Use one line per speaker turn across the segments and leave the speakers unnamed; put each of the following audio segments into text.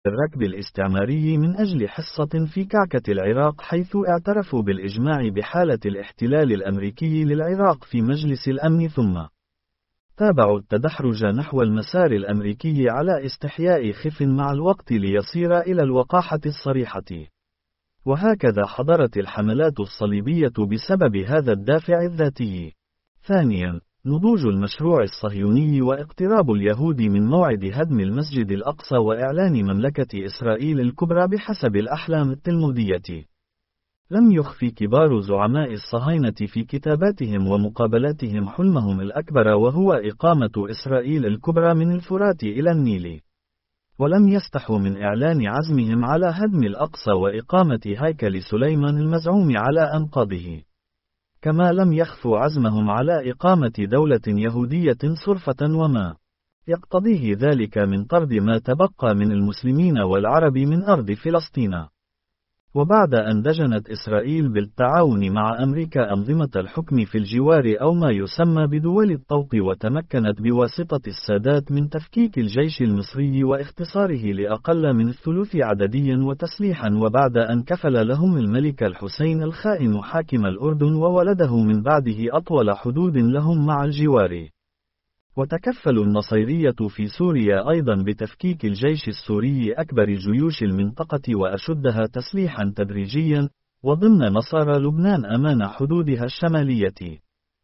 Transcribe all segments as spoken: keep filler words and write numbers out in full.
الركب الاستعماري من أجل حصة في كعكة العراق، حيث اعترفوا بالإجماع بحالة الاحتلال الأمريكي للعراق في مجلس الأمن، ثم تابعوا التدحرج نحو المسار الأمريكي على استحياء خف مع الوقت ليصير إلى الوقاحة الصريحة. وهكذا حضرت الحملات الصليبية بسبب هذا الدافع الذاتي. ثانيا، نضوج المشروع الصهيوني واقتراب اليهود من موعد هدم المسجد الأقصى وإعلان مملكة إسرائيل الكبرى بحسب الأحلام التلمودية. لم يخفي كبار زعماء الصهاينة في كتاباتهم ومقابلاتهم حلمهم الأكبر، وهو إقامة إسرائيل الكبرى من الفرات إلى النيل. ولم يستحوا من إعلان عزمهم على هدم الأقصى وإقامة هيكل سليمان المزعوم على أنقاضه. كما لم يخفوا عزمهم على إقامة دولة يهودية صرفة، وما يقتضيه ذلك من طرد ما تبقى من المسلمين والعرب من أرض فلسطين. وبعد أن دجنت إسرائيل بالتعاون مع أمريكا أنظمة الحكم في الجوار أو ما يسمى بدول الطوق، وتمكنت بواسطة السادات من تفكيك الجيش المصري واختصاره لأقل من الثلث عدديا وتسليحا، وبعد أن كفل لهم الملك الحسين الخائن حاكم الأردن وولده من بعده أطول حدود لهم مع الجوار. وتكفل النصيرية في سوريا أيضا بتفكيك الجيش السوري أكبر جيوش المنطقة وأشدها تسليحا تدريجيا، وضمن نصارى لبنان أمام حدودها الشمالية.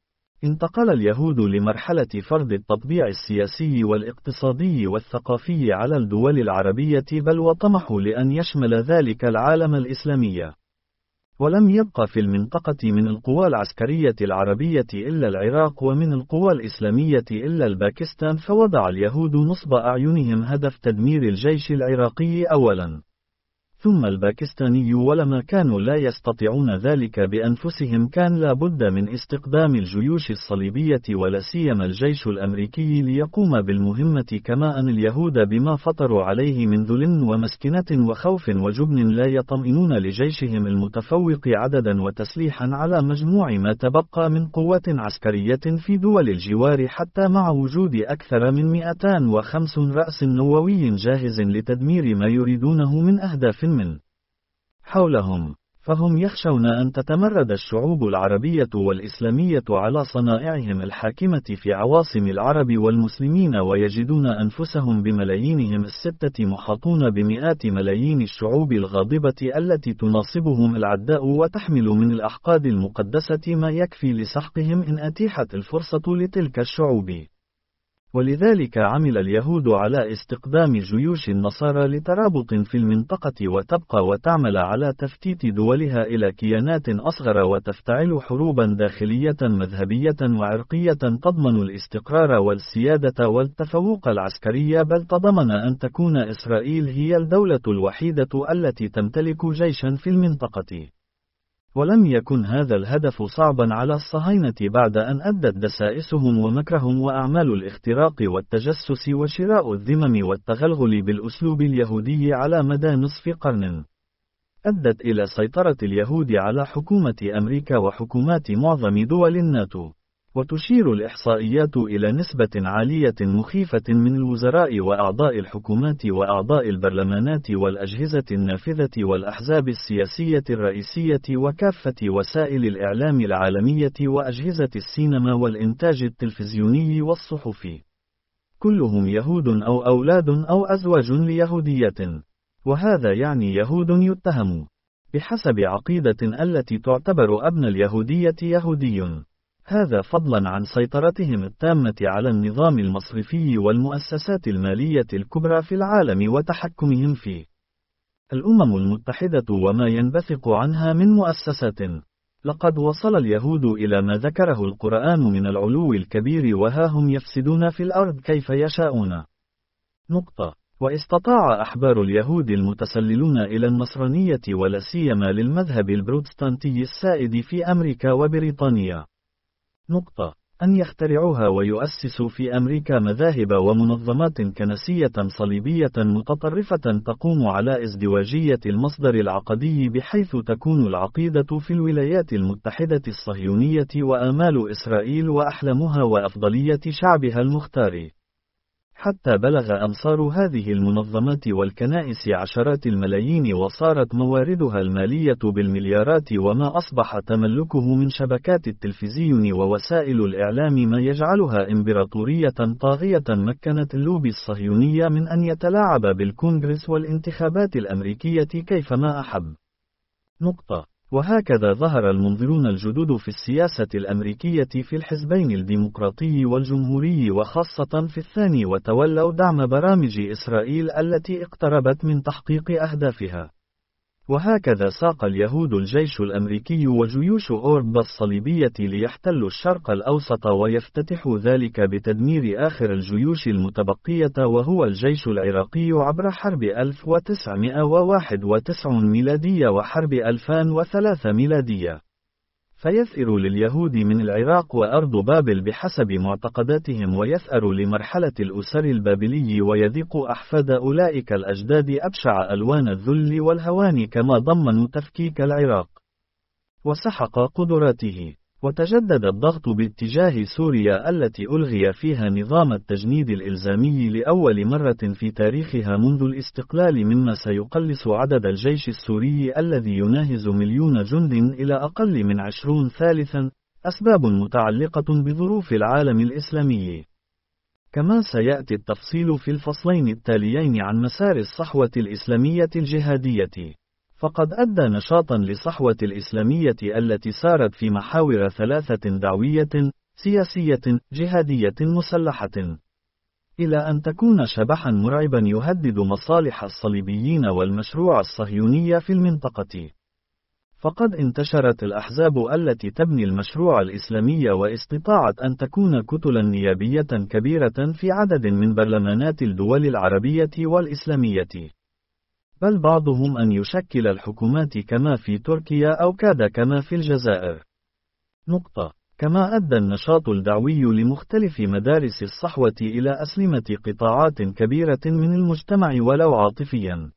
انتقل اليهود لمرحلة فرض التطبيع السياسي والاقتصادي والثقافي على الدول العربية، بل وطمحوا لأن يشمل ذلك العالم الإسلامي. ولم يبق في المنطقة من القوى العسكرية العربية إلا العراق، ومن القوى الإسلامية إلا الباكستان، فوضع اليهود نصب أعينهم هدف تدمير الجيش العراقي أولا، ثم الباكستاني. ولما كانوا لا يستطيعون ذلك بأنفسهم، كان لا بد من استقدام الجيوش الصليبية ولا سيما الجيش الأمريكي ليقوم بالمهمة، كما أن اليهود بما فطروا عليه من ذل ومسكنة وخوف وجبن لا يطمئنون لجيشهم المتفوق عددا وتسليحا على مجموع ما تبقى من قوة عسكرية في دول الجوار، حتى مع وجود أكثر من مئتين وخمسين رأس نووي جاهز لتدمير ما يريدونه من أهداف من حولهم. فهم يخشون أن تتمرد الشعوب العربية والإسلامية على صنائعهم الحاكمة في عواصم العرب والمسلمين، ويجدون أنفسهم بملايينهم الستة محاطون بمئات ملايين الشعوب الغاضبة التي تناصبهم العداء وتحمل من الأحقاد المقدسة ما يكفي لسحقهم إن أتيحت الفرصة لتلك الشعوب. ولذلك عمل اليهود على استقدام جيوش النصارى لترابط في المنطقة، وتبقى وتعمل على تفتيت دولها إلى كيانات أصغر، وتفتعل حروبا داخلية مذهبية وعرقية تضمن الاستقرار والسيادة والتفوق العسكري، بل تضمن أن تكون إسرائيل هي الدولة الوحيدة التي تمتلك جيشا في المنطقة. ولم يكن هذا الهدف صعبا على الصهاينة بعد أن أدت دسائسهم ومكرهم وأعمال الاختراق والتجسس وشراء الذمم والتغلغل بالأسلوب اليهودي على مدى نصف قرن، أدت إلى سيطرة اليهود على حكومة أمريكا وحكومات معظم دول الناتو. وتشير الإحصائيات إلى نسبة عالية مخيفة من الوزراء وأعضاء الحكومات وأعضاء البرلمانات والأجهزة النافذة والأحزاب السياسية الرئيسية وكافة وسائل الإعلام العالمية وأجهزة السينما والإنتاج التلفزيوني والصحفي، كلهم يهود أو أولاد أو أزواج ليهودية. وهذا يعني يهود يتهم بحسب عقيدة التي تعتبر أبن اليهودية يهودي، هذا فضلا عن سيطرتهم التامة على النظام المصرفي والمؤسسات المالية الكبرى في العالم وتحكمهم في الأمم المتحدة وما ينبثق عنها من مؤسسات. لقد وصل اليهود إلى ما ذكره القرآن من العلو الكبير، وها هم يفسدون في الأرض كيف يشاءون. نقطة. واستطاع أحبار اليهود المتسللون إلى النصرانية ولا سيما للمذهب البروتستانتي السائد في أمريكا وبريطانيا نقطة أن يخترعوها ويؤسسوا في أمريكا مذاهب ومنظمات كنسية صليبية متطرفة تقوم على ازدواجية المصدر العقدي، بحيث تكون العقيدة في الولايات المتحدة الصهيونية وآمال إسرائيل وأحلامها وأفضلية شعبها المختار. حتى بلغ أمصار هذه المنظمات والكنائس عشرات الملايين، وصارت مواردها المالية بالمليارات، وما أصبح تملكه من شبكات التلفزيون ووسائل الإعلام ما يجعلها إمبراطورية طاغية مكنت اللوبي الصهيوني من أن يتلاعب بالكونغرس والانتخابات الأمريكية كيفما أحب. نقطة. وهكذا ظهر المنظرون الجدد في السياسة الأمريكية في الحزبين الديمقراطي والجمهوري، وخاصة في الثاني، وتولوا دعم برامج إسرائيل التي اقتربت من تحقيق أهدافها. وهكذا ساق اليهود الجيش الأمريكي وجيوش أوروبا الصليبية ليحتلوا الشرق الأوسط، ويفتتحوا ذلك بتدمير آخر الجيوش المتبقية وهو الجيش العراقي عبر حرب ألف وتسعمائة وواحد وتسعين ميلادية وحرب ألفين وثلاثة ميلادية. فيثأر لليهود من العراق وأرض بابل بحسب معتقداتهم، ويثأر لمرحلة الأسر البابلي، ويذيق أحفاد أولئك الأجداد أبشع ألوان الذل والهوان، كما ضمنوا تفكيك العراق وسحق قدراته. وتجدد الضغط باتجاه سوريا التي ألغي فيها نظام التجنيد الإلزامي لأول مرة في تاريخها منذ الاستقلال، مما سيقلص عدد الجيش السوري الذي يناهز مليون جند إلى أقل من عشرون. ثالثا، أسباب متعلقة بظروف العالم الإسلامي. كما سيأتي التفصيل في الفصلين التاليين عن مسار الصحوة الإسلامية الجهادية. فقد أدى نشاطا للصحوة الإسلامية التي سارت في محاور ثلاثة: دعوية، سياسية، جهادية، مسلحة، إلى أن تكون شبحا مرعبا يهدد مصالح الصليبيين والمشروع الصهيوني في المنطقة. فقد انتشرت الأحزاب التي تبني المشروع الإسلامي، واستطاعت أن تكون كتلا نيابية كبيرة في عدد من برلمانات الدول العربية والإسلامية، بل بعضهم أن يشكل الحكومات كما في تركيا أو كاد كما في الجزائر. نقطة. كما أدى النشاط الدعوي لمختلف مدارس الصحوة إلى أسلمة قطاعات كبيرة من المجتمع ولو عاطفيا.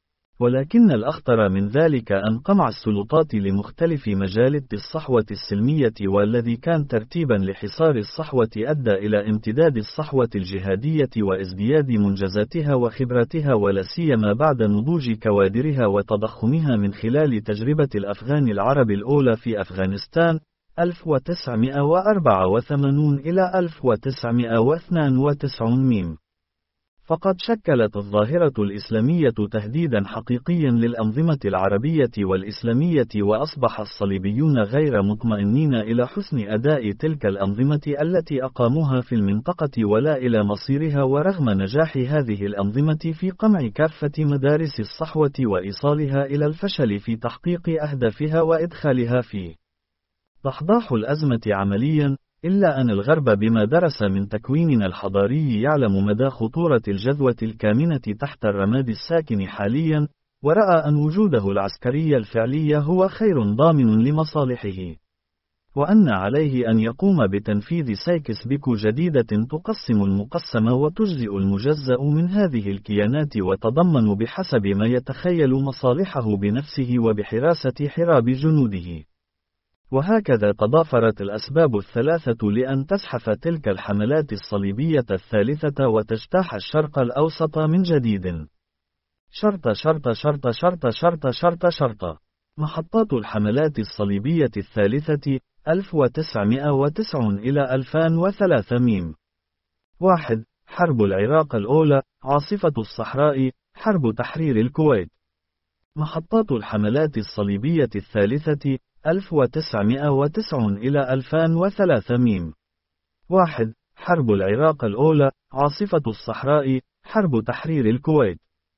ولكن الأخطر من ذلك أن قمع السلطات لمختلف مجالات الصحوة السلمية، والذي كان ترتيبا لحصار الصحوة أدى إلى امتداد الصحوة الجهادية وازدياد منجزاتها وخبراتها، ولا سيما بعد نضوج كوادرها وتضخمها من خلال تجربة الأفغان العرب الأولى في أفغانستان ألف وتسعمائة وأربعة وثمانين إلى ألف وتسعمائة واثنين وتسعين ميم. فقد شكلت الظاهرة الإسلامية تهديدا حقيقيا للأنظمة العربية والإسلامية، وأصبح الصليبيون غير مطمئنين إلى حسن أداء تلك الأنظمة التي أقاموها في المنطقة ولا إلى مصيرها، ورغم نجاح هذه الأنظمة في قمع كافة مدارس الصحوة وإيصالها إلى الفشل في تحقيق أهدافها وإدخالها في ضحضاح الأزمة عمليا. إلا أن الغرب بما درس من تكويننا الحضاري يعلم مدى خطورة الجذوة الكامنة تحت الرماد الساكن حاليا، ورأى أن وجوده العسكري الفعلي هو خير ضامن لمصالحه، وأن عليه أن يقوم بتنفيذ سايكس بيكو جديدة تقسم المقسم وتجزئ المجزأ من هذه الكيانات، وتضمن بحسب ما يتخيل مصالحه بنفسه وبحراسة حراب جنوده. وهكذا تضافرت الأسباب الثلاثة لأن تزحف تلك الحملات الصليبية الثالثة وتجتاح الشرق الأوسط من جديد. شرط شرط شرط شرط شرط شرط شرط محطات الحملات الصليبية الثالثة ألف وتسعمائة وتسعين إلى ألفين وثلاثة ميم. واحد. حرب العراق الأولى، عاصفة الصحراء، حرب تحرير الكويت. محطات الحملات الصليبية الثالثة ألف وتسعمائة وتسعين إلى ألفين وثلاثة ميم. واحد. حرب العراق الأولى، عاصفة الصحراء، حرب تحرير الكويت.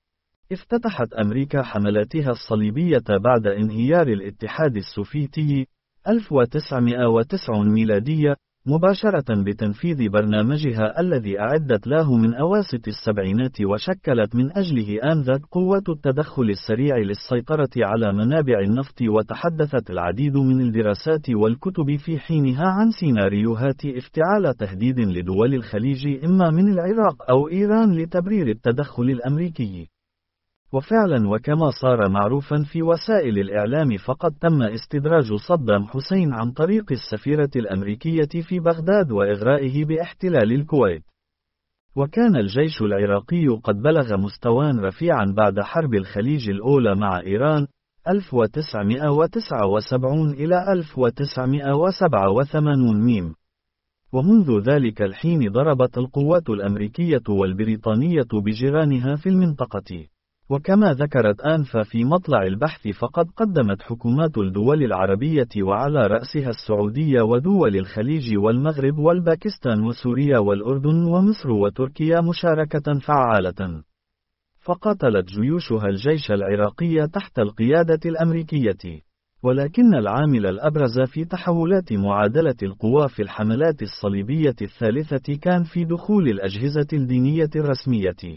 افتتحت أمريكا حملاتها الصليبية بعد انهيار الاتحاد السوفيتي ألف وتسعمائة وتسعين ميلادية مباشرة بتنفيذ برنامجها الذي أعدت له من أواسط السبعينات، وشكلت من أجله آنذاك قوة التدخل السريع للسيطرة على منابع النفط. وتحدثت العديد من الدراسات والكتب في حينها عن سيناريوهات افتعال تهديد لدول الخليج إما من العراق أو إيران لتبرير التدخل الأمريكي. وفعلا، وكما صار معروفا في وسائل الإعلام، فقد تم استدراج صدام حسين عن طريق السفيرة الأمريكية في بغداد وإغرائه باحتلال الكويت. وكان الجيش العراقي قد بلغ مستوى رفيعا بعد حرب الخليج الأولى مع إيران ألف وتسعمائة وتسعة وسبعين إلى ألف وتسعمائة وسبعة وثمانين ميم. ومنذ ذلك الحين ضربت القوات الأمريكية والبريطانية بجيرانها في المنطقة. وكما ذكرت آنفا في مطلع البحث، فقد قدمت حكومات الدول العربية وعلى رأسها السعودية ودول الخليج والمغرب والباكستان وسوريا والأردن ومصر وتركيا مشاركة فعالة. فقاتلت جيوشها الجيش العراقي تحت القيادة الأمريكية. ولكن العامل الأبرز في تحولات معادلة القوى في الحملات الصليبية الثالثة كان في دخول الأجهزة الدينية الرسمية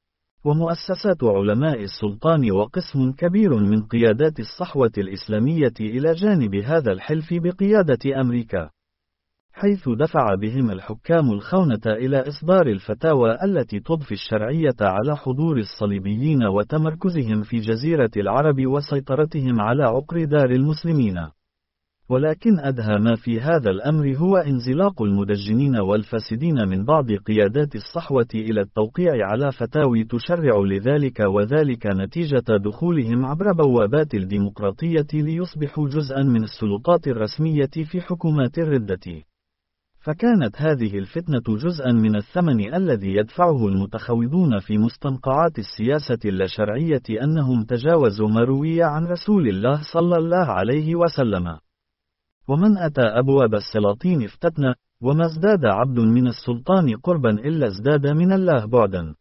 ومؤسسات علماء السلطان وقسم كبير من قيادات الصحوة الإسلامية إلى جانب هذا الحلف بقيادة أمريكا، حيث دفع بهم الحكام الخونة إلى إصدار الفتاوى التي تضفي الشرعية على حضور الصليبيين وتمركزهم في جزيرة العرب وسيطرتهم على عقر دار المسلمين. ولكن أدهى ما في هذا الأمر هو انزلاق المدجنين والفاسدين من بعض قيادات الصحوة إلى التوقيع على فتاوي تشرع لذلك، وذلك نتيجة دخولهم عبر بوابات الديمقراطية ليصبحوا جزءا من السلطات الرسمية في حكومات الردة. فكانت هذه الفتنة جزءا من الثمن الذي يدفعه المتخوضون في مستنقعات السياسة اللاشرعية أنهم تجاوزوا ما روي عن رسول الله صلى الله عليه وسلم. ومن أتى أبواب السلاطين افتتن، وما ازداد عبد من السلطان قربا إلا ازداد من الله بعدا.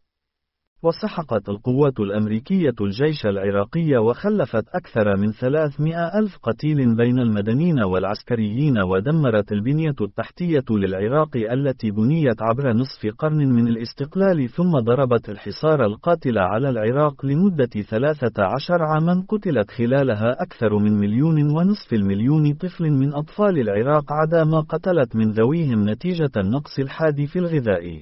وسحقت القوات الأمريكية الجيش العراقي وخلفت أكثر من ثلاثمائة ألف قتيل بين المدنيين والعسكريين، ودمرت البنية التحتية للعراق التي بنيت عبر نصف قرن من الاستقلال، ثم ضربت الحصار القاتل على العراق لمدة ثلاثة عشر عاما قتلت خلالها أكثر من مليون ونصف المليون طفل من أطفال العراق، عدا ما قتلت من ذويهم نتيجة النقص الحاد في الغذاء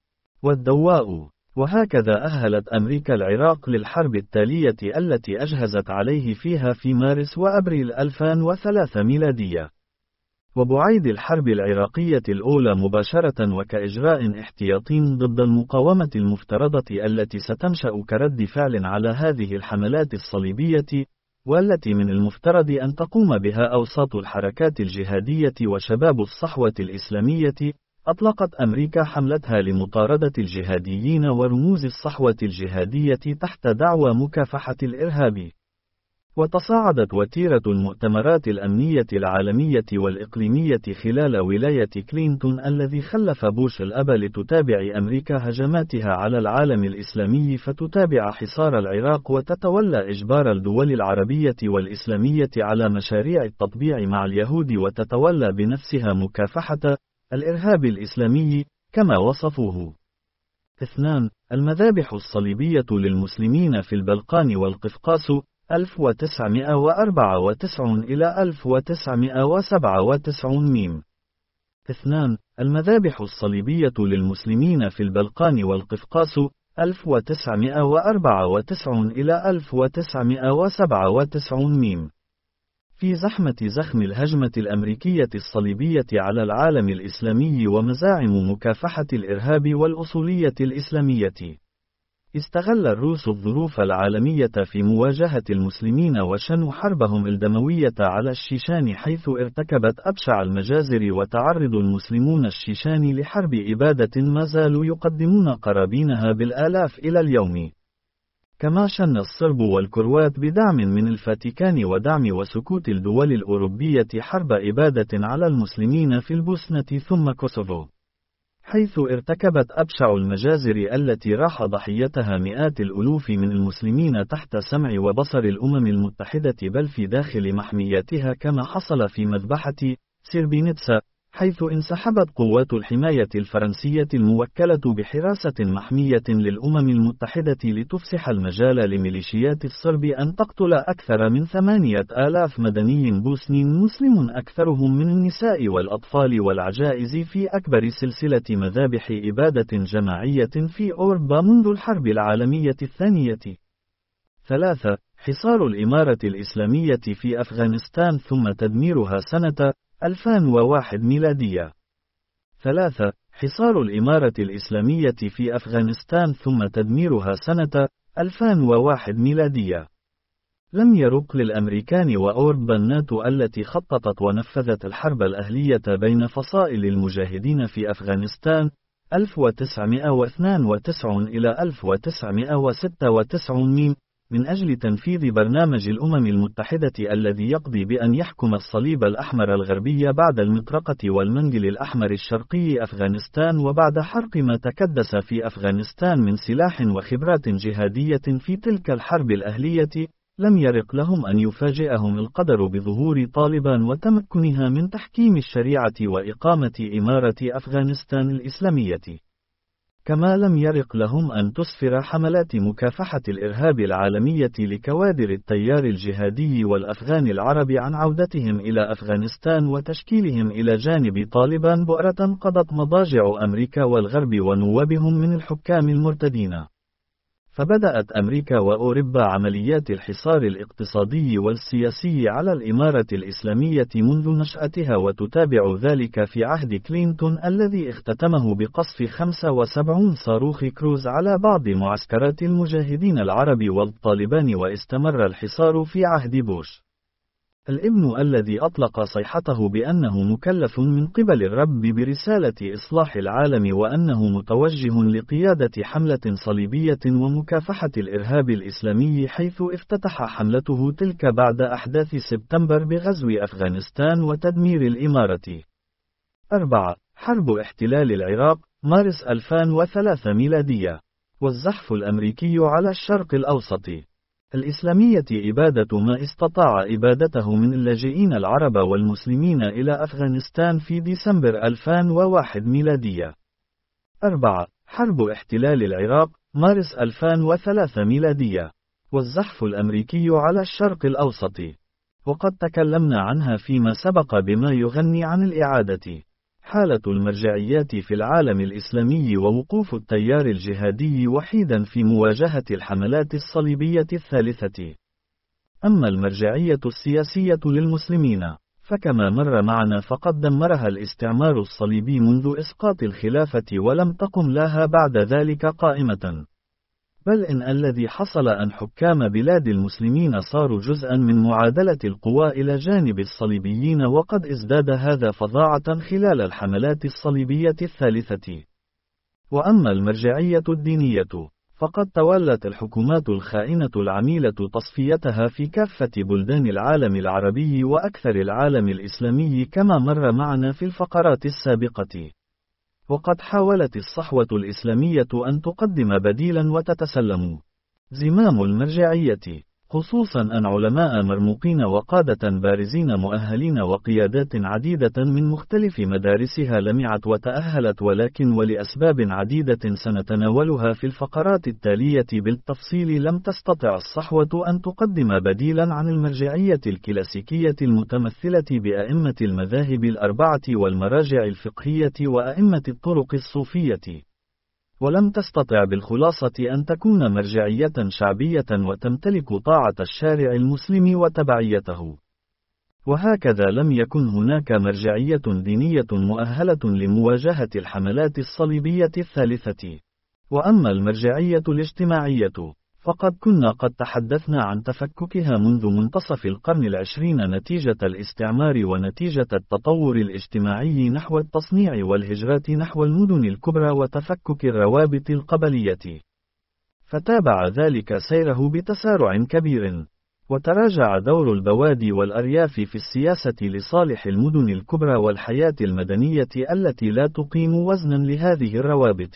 والدواء. وهكذا أهلت أمريكا العراق للحرب التالية التي أجهزت عليه فيها في مارس وأبريل ألفين وثلاثة ميلادية. وبعيد الحرب العراقية الأولى مباشرة وكإجراء احتياطي ضد المقاومة المفترضة التي ستنشأ كرد فعل على هذه الحملات الصليبية، والتي من المفترض أن تقوم بها أوساط الحركات الجهادية وشباب الصحوة الإسلامية، أطلقت أمريكا حملتها لمطاردة الجهاديين ورموز الصحوة الجهادية تحت دعوى مكافحة الإرهاب. وتصاعدت وتيرة المؤتمرات الأمنية العالمية والإقليمية خلال ولاية كلينتون الذي خلف بوش الأب لتتابع أمريكا هجماتها على العالم الإسلامي، فتتابع حصار العراق وتتولى إجبار الدول العربية والإسلامية على مشاريع التطبيع مع اليهود، وتتولى بنفسها مكافحة الإرهاب الإسلامي كما وصفوه. اثنان. المذابح الصليبية للمسلمين في البلقان والقفقاس ألف وتسعمائة وأربعة وتسعين إلى ألف وتسعمائة وسبعة وتسعين ميم. اثنان. المذابح الصليبية للمسلمين في البلقان والقفقاس ألف وتسعمائة وأربعة وتسعين إلى ألف وتسعمائة وسبعة وتسعين ميم. في زحمة زخم الهجمة الأمريكية الصليبية على العالم الإسلامي ومزاعم مكافحة الإرهاب والأصولية الإسلامية، استغل الروس الظروف العالمية في مواجهة المسلمين وشنوا حربهم الدموية على الشيشان، حيث ارتكبت أبشع المجازر وتعرض المسلمون الشيشان لحرب إبادة ما زالوا يقدمون قرابينها بالآلاف إلى اليوم. كما شن الصرب والكروات بدعم من الفاتيكان ودعم وسكوت الدول الأوروبية حرب إبادة على المسلمين في البوسنة ثم كوسوفو، حيث ارتكبت أبشع المجازر التي راح ضحيتها مئات الألوف من المسلمين تحت سمع وبصر الأمم المتحدة بل في داخل محمياتها، كما حصل في مذبحة سيربينيتسا، حيث انسحبت قوات الحماية الفرنسية الموكلة بحراسة محمية للأمم المتحدة لتفسح المجال لميليشيات الصرب أن تقتل أكثر من ثمانية آلاف مدني بوسني مسلم، أكثرهم من النساء والأطفال والعجائز، في أكبر سلسلة مذابح إبادة جماعية في أوروبا منذ الحرب العالمية الثانية. ثلاثة. حصار الإمارة الإسلامية في أفغانستان ثم تدميرها سنة ألفين وواحد ميلادية. ثلاثة. حصار الإمارة الإسلامية في أفغانستان ثم تدميرها سنة ألفين وواحد ميلادية. لم يرق للأمريكان وأوروبا الناتو التي خططت ونفذت الحرب الأهلية بين فصائل المجاهدين في أفغانستان ألف وتسعمائة واثنين وتسعين إلى ألف وتسعمائة وستة وتسعين من أجل تنفيذ برنامج الأمم المتحدة الذي يقضي بأن يحكم الصليب الأحمر الغربي بعد المطرقة والمنجل الأحمر الشرقي أفغانستان وبعد حرق ما تكدس في أفغانستان من سلاح وخبرات جهادية في تلك الحرب الأهلية. لم يرق لهم أن يفاجئهم القدر بظهور طالبان وتمكنها من تحكيم الشريعة وإقامة إمارة أفغانستان الإسلامية. كما لم يرق لهم أن تسفر حملات مكافحة الإرهاب العالمية لكوادر التيار الجهادي والأفغان العرب عن عودتهم إلى أفغانستان وتشكيلهم إلى جانب طالبان بؤرة قضت مضاجع أمريكا والغرب ونوابهم من الحكام المرتدين. فبدأت أمريكا وأوروبا عمليات الحصار الاقتصادي والسياسي على الإمارة الإسلامية منذ نشأتها، وتتابع ذلك في عهد كلينتون الذي اختتمه بقصف خمسة وسبعين صاروخ كروز على بعض معسكرات المجاهدين العرب والطالبان، واستمر الحصار في عهد بوش الابن الذي أطلق صيحته بأنه مكلف من قبل الرب برسالة إصلاح العالم، وأنه متوجه لقيادة حملة صليبية ومكافحة الإرهاب الإسلامي، حيث افتتح حملته تلك بعد أحداث سبتمبر بغزو أفغانستان وتدمير الإمارة. أربعة. حرب احتلال العراق مارس ألفين وثلاثة ميلادية، والزحف الأمريكي على الشرق الأوسط الإسلامية إبادة ما استطاع إبادته من اللاجئين العرب والمسلمين إلى أفغانستان في ديسمبر ألفين وواحد ميلادية. أربعة. حرب احتلال العراق مارس ألفين وثلاثة ميلادية، والزحف الأمريكي على الشرق الأوسط، وقد تكلمنا عنها فيما سبق بما يغني عن الإعادة. حالة المرجعيات في العالم الإسلامي ووقوف التيار الجهادي وحيدا في مواجهة الحملات الصليبية الثالثة. أما المرجعية السياسية للمسلمين، فكما مر معنا فقد دمرها الاستعمار الصليبي منذ إسقاط الخلافة، ولم تقم لها بعد ذلك قائمة، بل إن الذي حصل أن حكام بلاد المسلمين صاروا جزءا من معادلة القوى إلى جانب الصليبيين، وقد ازداد هذا فظاعة خلال الحملات الصليبية الثالثة. وأما المرجعية الدينية، فقد تولت الحكومات الخائنة العميلة تصفيتها في كافة بلدان العالم العربي وأكثر العالم الإسلامي كما مر معنا في الفقرات السابقة. وقد حاولت الصحوة الإسلامية أن تقدم بديلا وتتسلم زمام المرجعية، خصوصا أن علماء مرموقين وقادة بارزين مؤهلين وقيادات عديدة من مختلف مدارسها لمعت وتأهلت، ولكن ولأسباب عديدة سنتناولها في الفقرات التالية بالتفصيل لم تستطع الصحوة أن تقدم بديلا عن المرجعية الكلاسيكية المتمثلة بأئمة المذاهب الأربعة والمراجع الفقهية وأئمة الطرق الصوفية، ولم تستطع بالخلاصة أن تكون مرجعية شعبية وتمتلك طاعة الشارع المسلم وتبعيته. وهكذا لم يكن هناك مرجعية دينية مؤهلة لمواجهة الحملات الصليبية الثالثة. وأما المرجعية الاجتماعية، فقد كنا قد تحدثنا عن تفككها منذ منتصف القرن العشرين نتيجة الاستعمار ونتيجة التطور الاجتماعي نحو التصنيع والهجرات نحو المدن الكبرى وتفكك الروابط القبلية. فتابع ذلك سيره بتسارع كبير، وتراجع دور البوادي والأرياف في السياسة لصالح المدن الكبرى والحياة المدنية التي لا تقيم وزنا لهذه الروابط.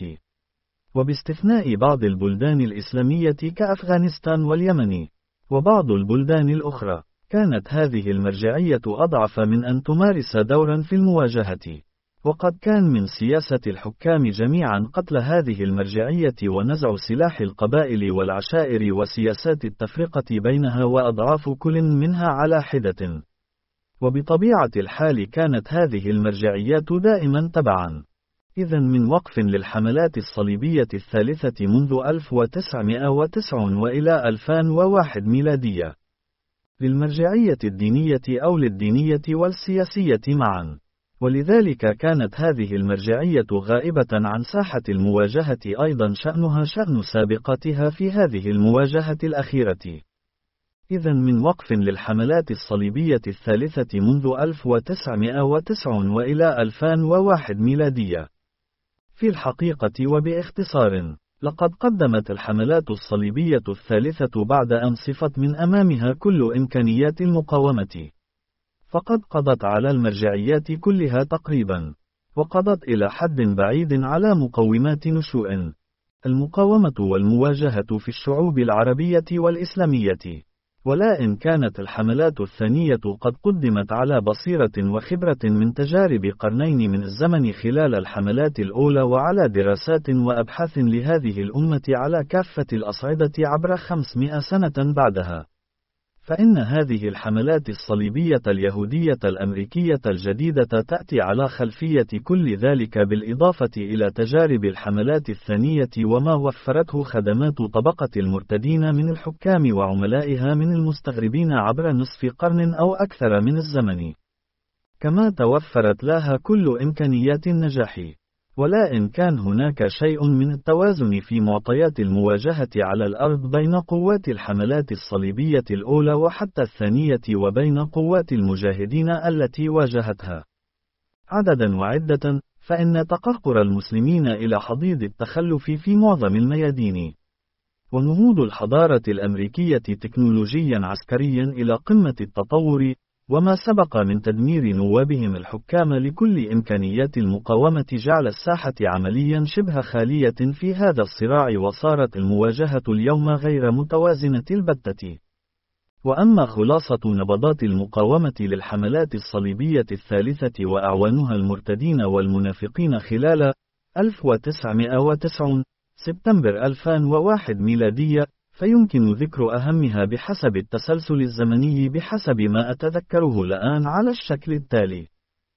وباستثناء بعض البلدان الإسلامية كأفغانستان واليمن وبعض البلدان الأخرى، كانت هذه المرجعية أضعف من أن تمارس دورا في المواجهة. وقد كان من سياسة الحكام جميعا قتل هذه المرجعية ونزع سلاح القبائل والعشائر وسياسات التفرقة بينها وأضعاف كل منها على حدة. وبطبيعة الحال كانت هذه المرجعيات دائما تبعا إذن من وقف للحملات الصليبية الثالثة منذ ألف وتسعمائة وتسعين وإلى ألفين وواحد ميلادية للمرجعية الدينية أو للدينية والسياسية معا. ولذلك كانت هذه المرجعية غائبة عن ساحة المواجهة، أيضا شأنها شأن سابقتها في هذه المواجهة الأخيرة. إذن من وقف للحملات الصليبية الثالثة منذ ألف وتسعمائة وتسعة وإلى ألفين وواحد ميلادية. في الحقيقة وباختصار، لقد قدمت الحملات الصليبية الثالثة بعد أن صفت من أمامها كل إمكانيات المقاومة، فقد قضت على المرجعيات كلها تقريبا، وقضت إلى حد بعيد على مقومات نشوء المقاومة والمواجهة في الشعوب العربية والإسلامية. ولا إن كانت الحملات الثانية قد قدمت على بصيرة وخبرة من تجارب قرنين من الزمن خلال الحملات الأولى، وعلى دراسات وأبحاث لهذه الأمة على كافة الأصعدة عبر خمسمائة سنة بعدها، فإن هذه الحملات الصليبية اليهودية الأمريكية الجديدة تأتي على خلفية كل ذلك، بالإضافة إلى تجارب الحملات الثانية وما وفرته خدمات طبقة المرتدين من الحكام وعملائها من المستغربين عبر نصف قرن أو أكثر من الزمن، كما توفرت لها كل إمكانيات النجاح. ولا إن كان هناك شيء من التوازن في معطيات المواجهة على الأرض بين قوات الحملات الصليبية الأولى وحتى الثانية وبين قوات المجاهدين التي واجهتها عددا وعدة، فإن تقهقر المسلمين إلى حضيض التخلف في معظم الميادين، ونهوض الحضارة الأمريكية تكنولوجيا عسكريا إلى قمة التطور، وما سبق من تدمير نوابهم الحكام لكل إمكانيات المقاومة، جعل الساحة عمليا شبه خالية في هذا الصراع، وصارت المواجهة اليوم غير متوازنة البتة. وأما خلاصة نبضات المقاومة للحملات الصليبية الثالثة وأعوانها المرتدين والمنافقين خلال ألف وتسعمائة وتسعين سبتمبر ألفين وواحد ميلادية، فيمكن ذكر أهمها بحسب التسلسل الزمني بحسب ما أتذكره الآن على الشكل التالي: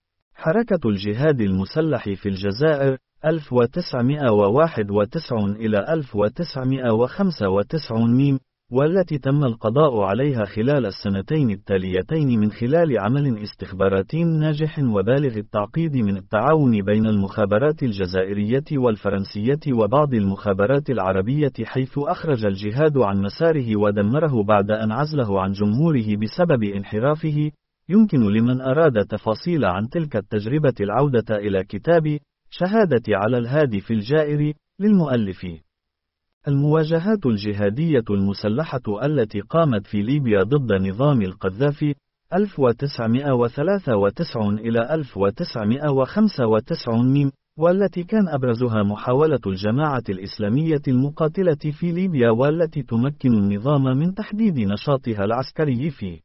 حركة الجهاد المسلح في الجزائر ألف وتسعمائة وواحد وتسعين إلى ألف وتسعمائة وخمسة وتسعين ميم، والتي تم القضاء عليها خلال السنتين التاليتين من خلال عمل استخباراتي ناجح وبالغ التعقيد من التعاون بين المخابرات الجزائرية والفرنسية وبعض المخابرات العربية، حيث أخرج الجهاد عن مساره ودمره بعد أن عزله عن جمهوره بسبب انحرافه. يمكن لمن أراد تفاصيل عن تلك التجربة العودة إلى كتاب شهادة على الهادف الجائر للمؤلف. المواجهات الجهادية المسلحة التي قامت في ليبيا ضد نظام القذافي ألف وتسعمائة وثلاثة وتسعين إلى ألف وتسعمائة وخمسة وتسعين ميم، والتي كان أبرزها محاولة الجماعة الإسلامية المقاتلة في ليبيا، والتي تمكن النظام من تحديد نشاطها العسكري في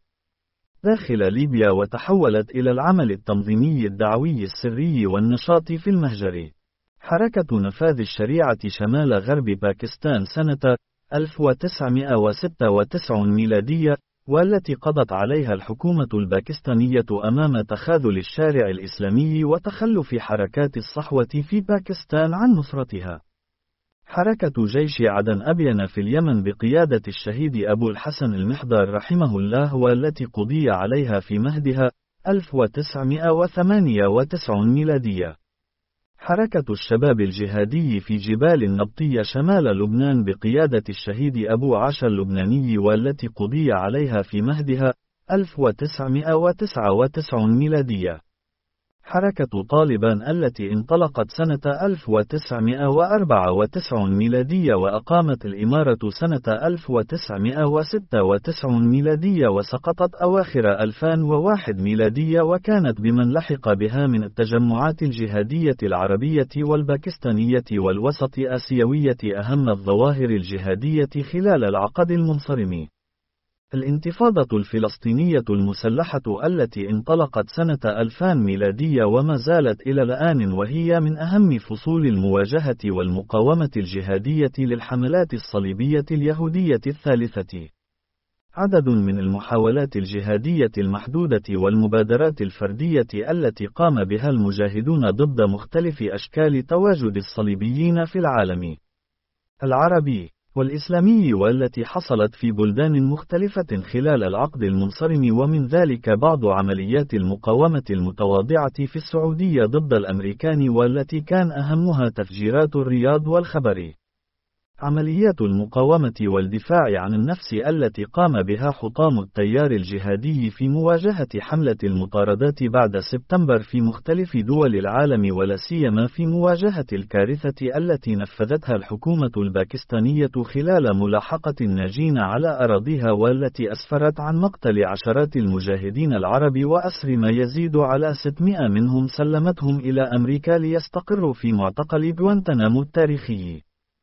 داخل ليبيا، وتحولت إلى العمل التنظيمي الدعوي السري والنشاط في المهجر. حركة نفاذ الشريعة شمال غرب باكستان سنة ألف وتسعمائة وستة وتسعين ميلادية، والتي قضت عليها الحكومة الباكستانية أمام تخاذل الشارع الإسلامي وتخلف حركات الصحوة في باكستان عن نصرتها. حركة جيش عدن أبين في اليمن بقيادة الشهيد أبو الحسن المحضر رحمه الله، والتي قضي عليها في مهدها ألف وتسعمائة وثمانية وتسعين ميلادية. حركة الشباب الجهادي في جبال النبطية شمال لبنان بقيادة الشهيد أبو عاشا اللبناني، والتي قضي عليها في مهدها ألف وتسعمائة وتسعة وتسعين ميلادية. حركة طالبان التي انطلقت سنة ألف وتسعمائة وأربعة وتسعين ميلادية وأقامت الإمارة سنة ألف وتسعمائة وستة وتسعين ميلادية وسقطت أواخر ألفين وواحد ميلادية، وكانت بمن لحق بها من التجمعات الجهادية العربية والباكستانية والوسط آسيوية أهم الظواهر الجهادية خلال العقد المنصرم. الانتفاضة الفلسطينية المسلحة التي انطلقت سنة ألفين ميلادية وما زالت إلى الآن، وهي من أهم فصول المواجهة والمقاومة الجهادية للحملات الصليبية اليهودية الثالثة. عدد من المحاولات الجهادية المحدودة والمبادرات الفردية التي قام بها المجاهدون ضد مختلف أشكال تواجد الصليبيين في العالم العربي والإسلامي والتي حصلت في بلدان مختلفة خلال العقد المنصرم، ومن ذلك بعض عمليات المقاومة المتواضعة في السعودية ضد الأمريكان والتي كان أهمها تفجيرات الرياض والخبر. عمليات المقاومة والدفاع عن النفس التي قام بها حطام التيار الجهادي في مواجهة حملة المطاردات بعد سبتمبر في مختلف دول العالم، ولا سيما في مواجهة الكارثة التي نفذتها الحكومة الباكستانية خلال ملاحقة الناجين على أراضيها، والتي أسفرت عن مقتل عشرات المجاهدين العرب وأسر ما يزيد على ستمائة منهم، سلمتهم إلى أمريكا ليستقروا في معتقل غوانتنامو التاريخي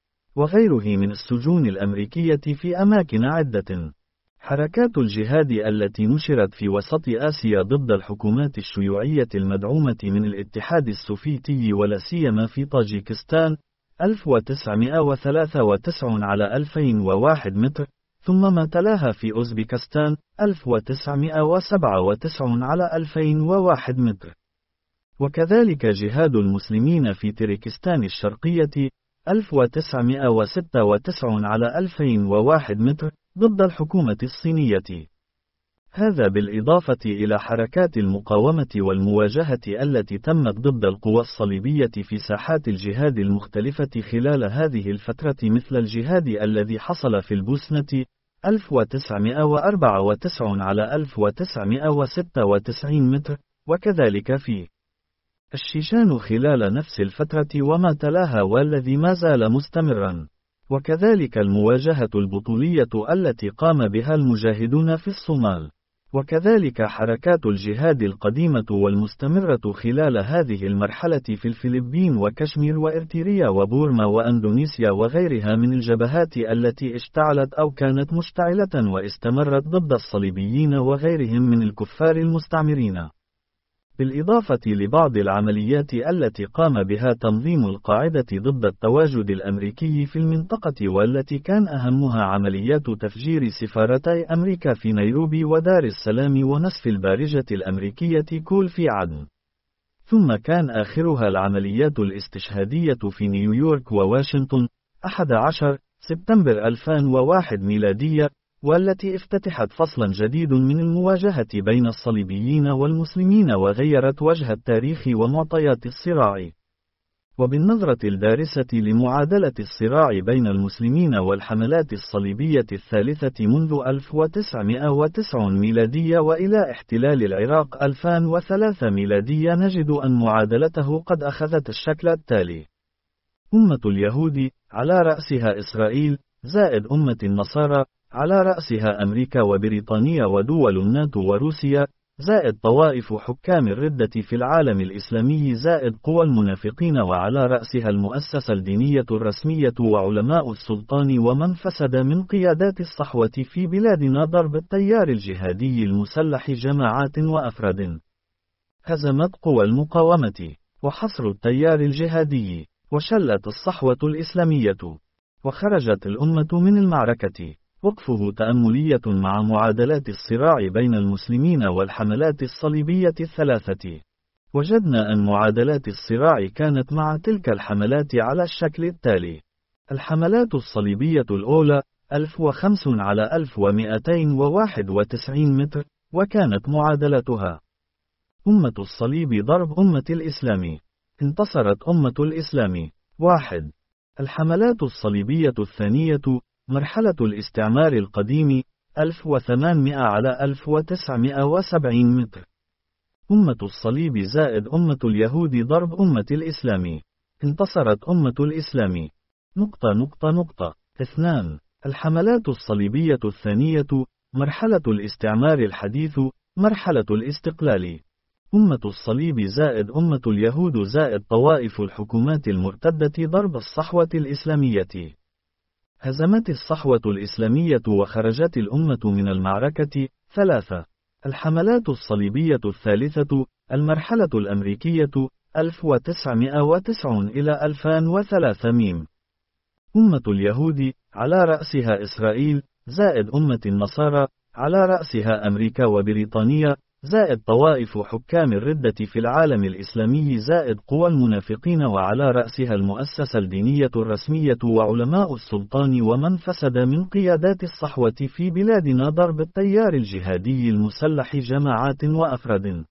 وغيره من السجون الأمريكية في أماكن عدة. حركات الجهاد التي نشرت في وسط آسيا ضد الحكومات الشيوعية المدعومة من الاتحاد السوفيتي، ولا سيما في طاجيكستان ألف وتسعمائة وثلاثة وتسعين على ألفين وواحد متر، ثم ما تلاها في أوزبكستان ألف وتسعمائة وسبعة وتسعين على ألفين وواحد متر، وكذلك جهاد المسلمين في تركستان الشرقية ألف وتسعمائة وستة وتسعين على ألفين وواحد متر ضد الحكومة الصينية. هذا بالإضافة إلى حركات المقاومة والمواجهة التي تمت ضد القوى الصليبية في ساحات الجهاد المختلفة خلال هذه الفترة، مثل الجهاد الذي حصل في البوسنة ألف وتسعمائة وأربعة وتسعين على ألف وتسعمائة وستة وتسعين متر، وكذلك في الشيشان خلال نفس الفترة وما تلاها والذي ما زال مستمرا، وكذلك المواجهة البطولية التي قام بها المجاهدون في الصومال، وكذلك حركات الجهاد القديمة والمستمرة خلال هذه المرحلة في الفلبين وكشمير وإرتريا وبورما وأندونيسيا وغيرها من الجبهات التي اشتعلت أو كانت مشتعلة واستمرت ضد الصليبيين وغيرهم من الكفار المستعمرين، بالإضافة لبعض العمليات التي قام بها تنظيم القاعدة ضد التواجد الأمريكي في المنطقة، والتي كان أهمها عمليات تفجير سفارتي أمريكا في نيروبي ودار السلام ونسف البارجة الأمريكية كول في عدن، ثم كان آخرها العمليات الاستشهادية في نيويورك وواشنطن أحد عشر سبتمبر ألفين وواحد ميلادية، والتي افتتحت فصلا جديد من المواجهة بين الصليبيين والمسلمين وغيرت وجه التاريخ ومعطيات الصراع. وبالنظرة الدارسة لمعادلة الصراع بين المسلمين والحملات الصليبية الثالثة منذ ألف وتسعمائة وتسعين ميلادية وإلى احتلال العراق ألفين وثلاثة ميلادية، نجد أن معادلته قد أخذت الشكل التالي: أمة اليهود على رأسها إسرائيل، زائد أمة النصارى على رأسها أمريكا وبريطانيا ودول الناتو وروسيا، زائد طوائف حكام الردة في العالم الإسلامي، زائد قوى المنافقين، وعلى رأسها المؤسسة الدينية الرسمية وعلماء السلطان ومن فسد من قيادات الصحوة في بلادنا، ضرب التيار الجهادي المسلح جماعات وأفراد. هزمت قوى المقاومة وحصر التيار الجهادي، وشلت الصحوة الإسلامية، وخرجت الأمة من المعركة. وقفه تأملية مع معادلات الصراع بين المسلمين والحملات الصليبية الثلاثة. وجدنا أن معادلات الصراع كانت مع تلك الحملات على الشكل التالي: الحملات الصليبية الأولى ألف وخمسين على ألف ومئتين وواحد وتسعين متر، وكانت معادلتها أمة الصليب ضرب أمة الإسلام. انتصرت أمة الإسلام. واحد. الحملات الصليبية الثانية مرحلة الاستعمار القديم ألف وثمانمائة على ألف وتسعمائة وسبعين متر. أمة الصليب زائد أمة اليهود ضرب أمة الإسلام. انتصرت أمة الإسلام. نقطة نقطة نقطة. اثنان. الحملات الصليبية الثانية مرحلة الاستعمار الحديث مرحلة الاستقلال. أمة الصليب زائد أمة اليهود زائد طوائف الحكومات المرتدة ضرب الصحوة الإسلامية. هزمت الصحوة الإسلامية وخرجت الأمة من المعركة. ثلاثة. الحملات الصليبية الثالثة المرحلة الأمريكية ألف وتسعمائة وتسعين إلى ألفين وثلاثة. ميم. أمة اليهود على رأسها إسرائيل زائد أمة النصارى على رأسها أمريكا وبريطانيا زائد طوائف حكام الردة في العالم الإسلامي زائد قوى المنافقين وعلى رأسها المؤسسة الدينية الرسمية وعلماء السلطان ومن فسد من قيادات الصحوة في بلادنا ضرب التيار الجهادي المسلح جماعات وأفراد.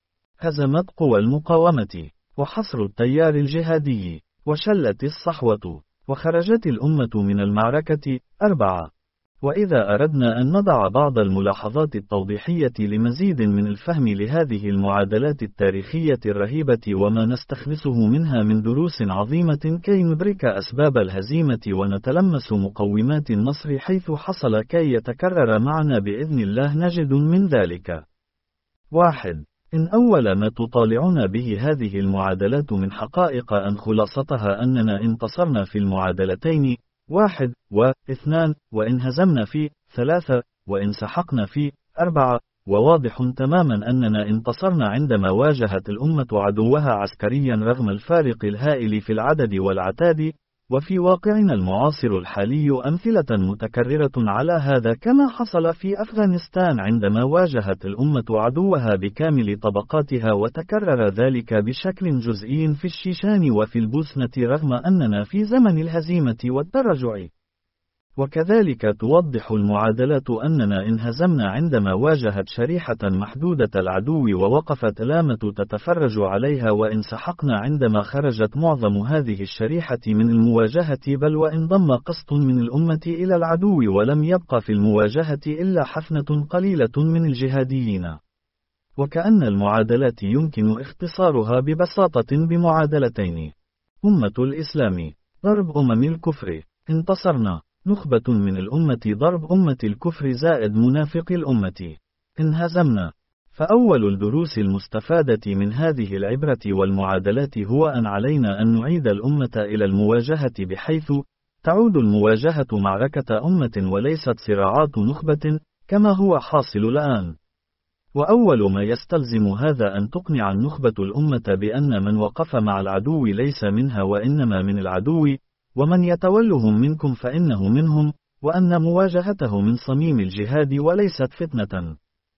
هزمت قوى المقاومة وحصر التيار الجهادي وشلت الصحوة وخرجت الأمة من المعركة. أربعة. وإذا أردنا أن نضع بعض الملاحظات التوضيحية لمزيد من الفهم لهذه المعادلات التاريخية الرهيبة وما نستخلصه منها من دروس عظيمة كي ندرك أسباب الهزيمة ونتلمس مقومات النصر حيث حصل كي يتكرر معنا بإذن الله، نجد من ذلك: واحد. إن أول ما تطالعنا به هذه المعادلات من حقائق أن خلاصتها أننا انتصرنا في المعادلتين واحد و اثنان، وإن هزمنا في ثلاثة، وإن سحقنا في أربعة، وواضح تماما أننا انتصرنا عندما واجهت الأمة عدوها عسكريا رغم الفارق الهائل في العدد والعتاد. وفي واقعنا المعاصر الحالي أمثلة متكررة على هذا، كما حصل في أفغانستان عندما واجهت الأمة عدوها بكامل طبقاتها، وتكرر ذلك بشكل جزئي في الشيشان وفي البوسنة رغم أننا في زمن الهزيمة والتراجع. وكذلك توضح المعادلات أننا انهزمنا عندما واجهت شريحة محدودة العدو ووقفت الأمة تتفرج عليها، وإن سحقنا عندما خرجت معظم هذه الشريحة من المواجهة، بل وانضم قسط من الأمة إلى العدو ولم يبق في المواجهة إلا حفنة قليلة من الجهاديين. وكأن المعادلات يمكن اختصارها ببساطة بمعادلتين: أمة الإسلام ضرب أمم الكفر، انتصرنا. نخبة من الأمة ضرب أمة الكفر زائد منافق الأمة، انهزمنا. فأول الدروس المستفادة من هذه العبرة والمعادلات هو أن علينا أن نعيد الأمة إلى المواجهة، بحيث تعود المواجهة معركة أمة وليست صراعات نخبة كما هو حاصل الآن. وأول ما يستلزم هذا أن تقنع النخبة الأمة بأن من وقف مع العدو ليس منها وإنما من العدو، ومن يتولهم منكم فإنه منهم، وأن مواجهته من صميم الجهاد وليست فتنة.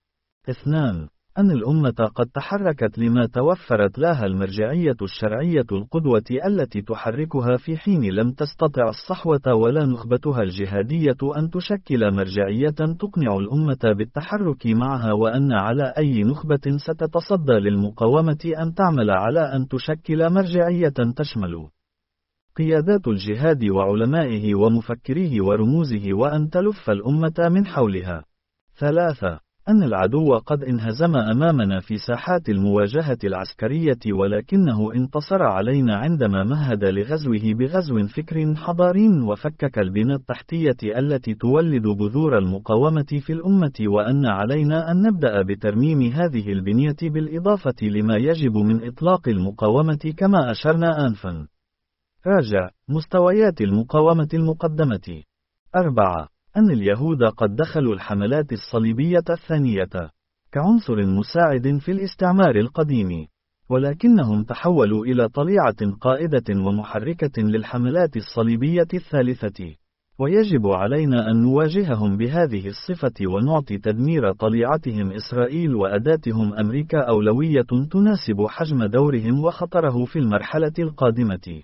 اثنان. أن الأمة قد تحركت لما توفرت لها المرجعية الشرعية القدوة التي تحركها، في حين لم تستطع الصحوة ولا نخبتها الجهادية أن تشكل مرجعية تقنع الأمة بالتحرك معها، وأن على أي نخبة ستتصدى للمقاومة أن تعمل على أن تشكل مرجعية تشمل قيادات الجهاد وعلمائه ومفكريه ورموزه، وأن تلف الأمة من حولها. ثلاثة. أن العدو قد انهزم أمامنا في ساحات المواجهة العسكرية، ولكنه انتصر علينا عندما مهد لغزوه بغزو فكر حضاري وفكك البنى التحتية التي تولد بذور المقاومة في الأمة، وأن علينا أن نبدأ بترميم هذه البنية بالإضافة لما يجب من إطلاق المقاومة كما أشرنا آنفا. راجع مستويات المقاومة المقدمة. أربعة. أن اليهود قد دخلوا الحملات الصليبية الثانية كعنصر مساعد في الاستعمار القديم، ولكنهم تحولوا إلى طليعة قائدة ومحركة للحملات الصليبية الثالثة، ويجب علينا أن نواجههم بهذه الصفة ونعطي تدمير طليعتهم إسرائيل وأداتهم أمريكا أولوية تناسب حجم دورهم وخطره في المرحلة القادمة.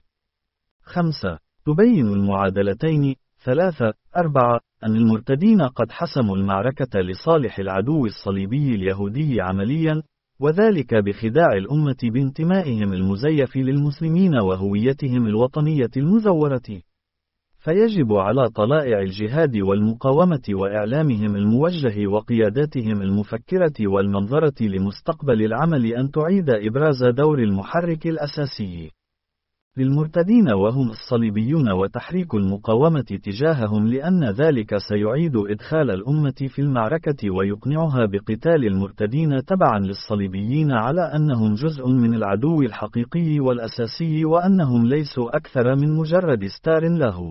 خمسة. تبين المعادلتين ثلاثة أربعة أن المرتدين قد حسموا المعركة لصالح العدو الصليبي اليهودي عمليا، وذلك بخداع الأمة بانتمائهم المزيف للمسلمين وهويتهم الوطنية المزورة. فيجب على طلائع الجهاد والمقاومة وإعلامهم الموجه وقياداتهم المفكرة والمنظرة لمستقبل العمل أن تعيد إبراز دور المحرك الأساسي للمرتدين وهم الصليبيون وتحريك المقاومة تجاههم، لأن ذلك سيعيد إدخال الأمة في المعركة ويقنعها بقتال المرتدين تبعا للصليبيين على أنهم جزء من العدو الحقيقي والأساسي، وأنهم ليسوا أكثر من مجرد ستار له.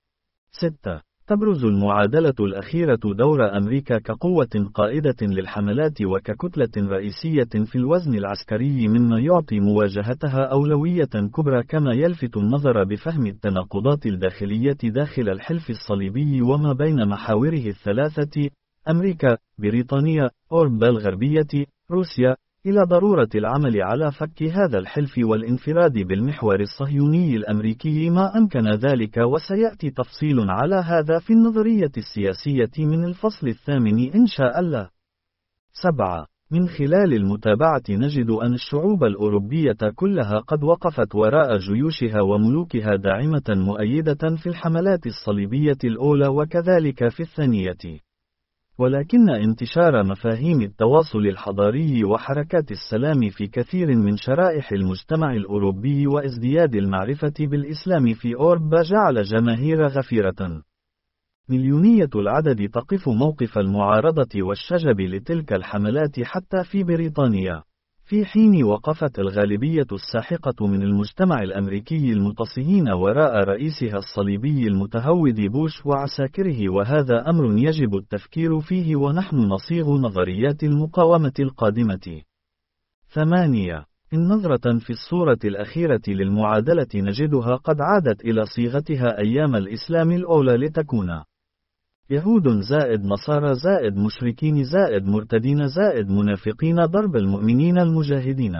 ستة. تبرز المعادلة الأخيرة دور أمريكا كقوة قائدة للحملات وككتلة رئيسية في الوزن العسكري، مما يعطي مواجهتها أولوية كبرى، كما يلفت النظر بفهم التناقضات الداخلية داخل الحلف الصليبي وما بين محاوره الثلاثة: أمريكا، بريطانيا، أوروبا الغربية، روسيا، إلى ضرورة العمل على فك هذا الحلف والانفراد بالمحور الصهيوني الأمريكي ما أمكن ذلك، وسيأتي تفصيل على هذا في النظرية السياسية من الفصل الثامن إن شاء الله. سبعة. من خلال المتابعة نجد أن الشعوب الأوروبية كلها قد وقفت وراء جيوشها وملوكها داعمة مؤيدة في الحملات الصليبية الأولى وكذلك في الثانية. ولكن انتشار مفاهيم التواصل الحضاري وحركات السلام في كثير من شرائح المجتمع الأوروبي وازدياد المعرفة بالإسلام في أوروبا جعل جماهير غفيرة مليونية العدد تقف موقف المعارضة والشجب لتلك الحملات حتى في بريطانيا، في حين وقفت الغالبية الساحقة من المجتمع الأمريكي المتصهين وراء رئيسها الصليبي المتهود بوش وعساكره، وهذا أمر يجب التفكير فيه ونحن نصيغ نظريات المقاومة القادمة. ثمانية. إن نظرة في الصورة الأخيرة للمعادلة نجدها قد عادت إلى صيغتها أيام الإسلام الأولى لتكون يهود زائد نصارى زائد مشركين زائد مرتدين زائد منافقين ضرب المؤمنين المجاهدين.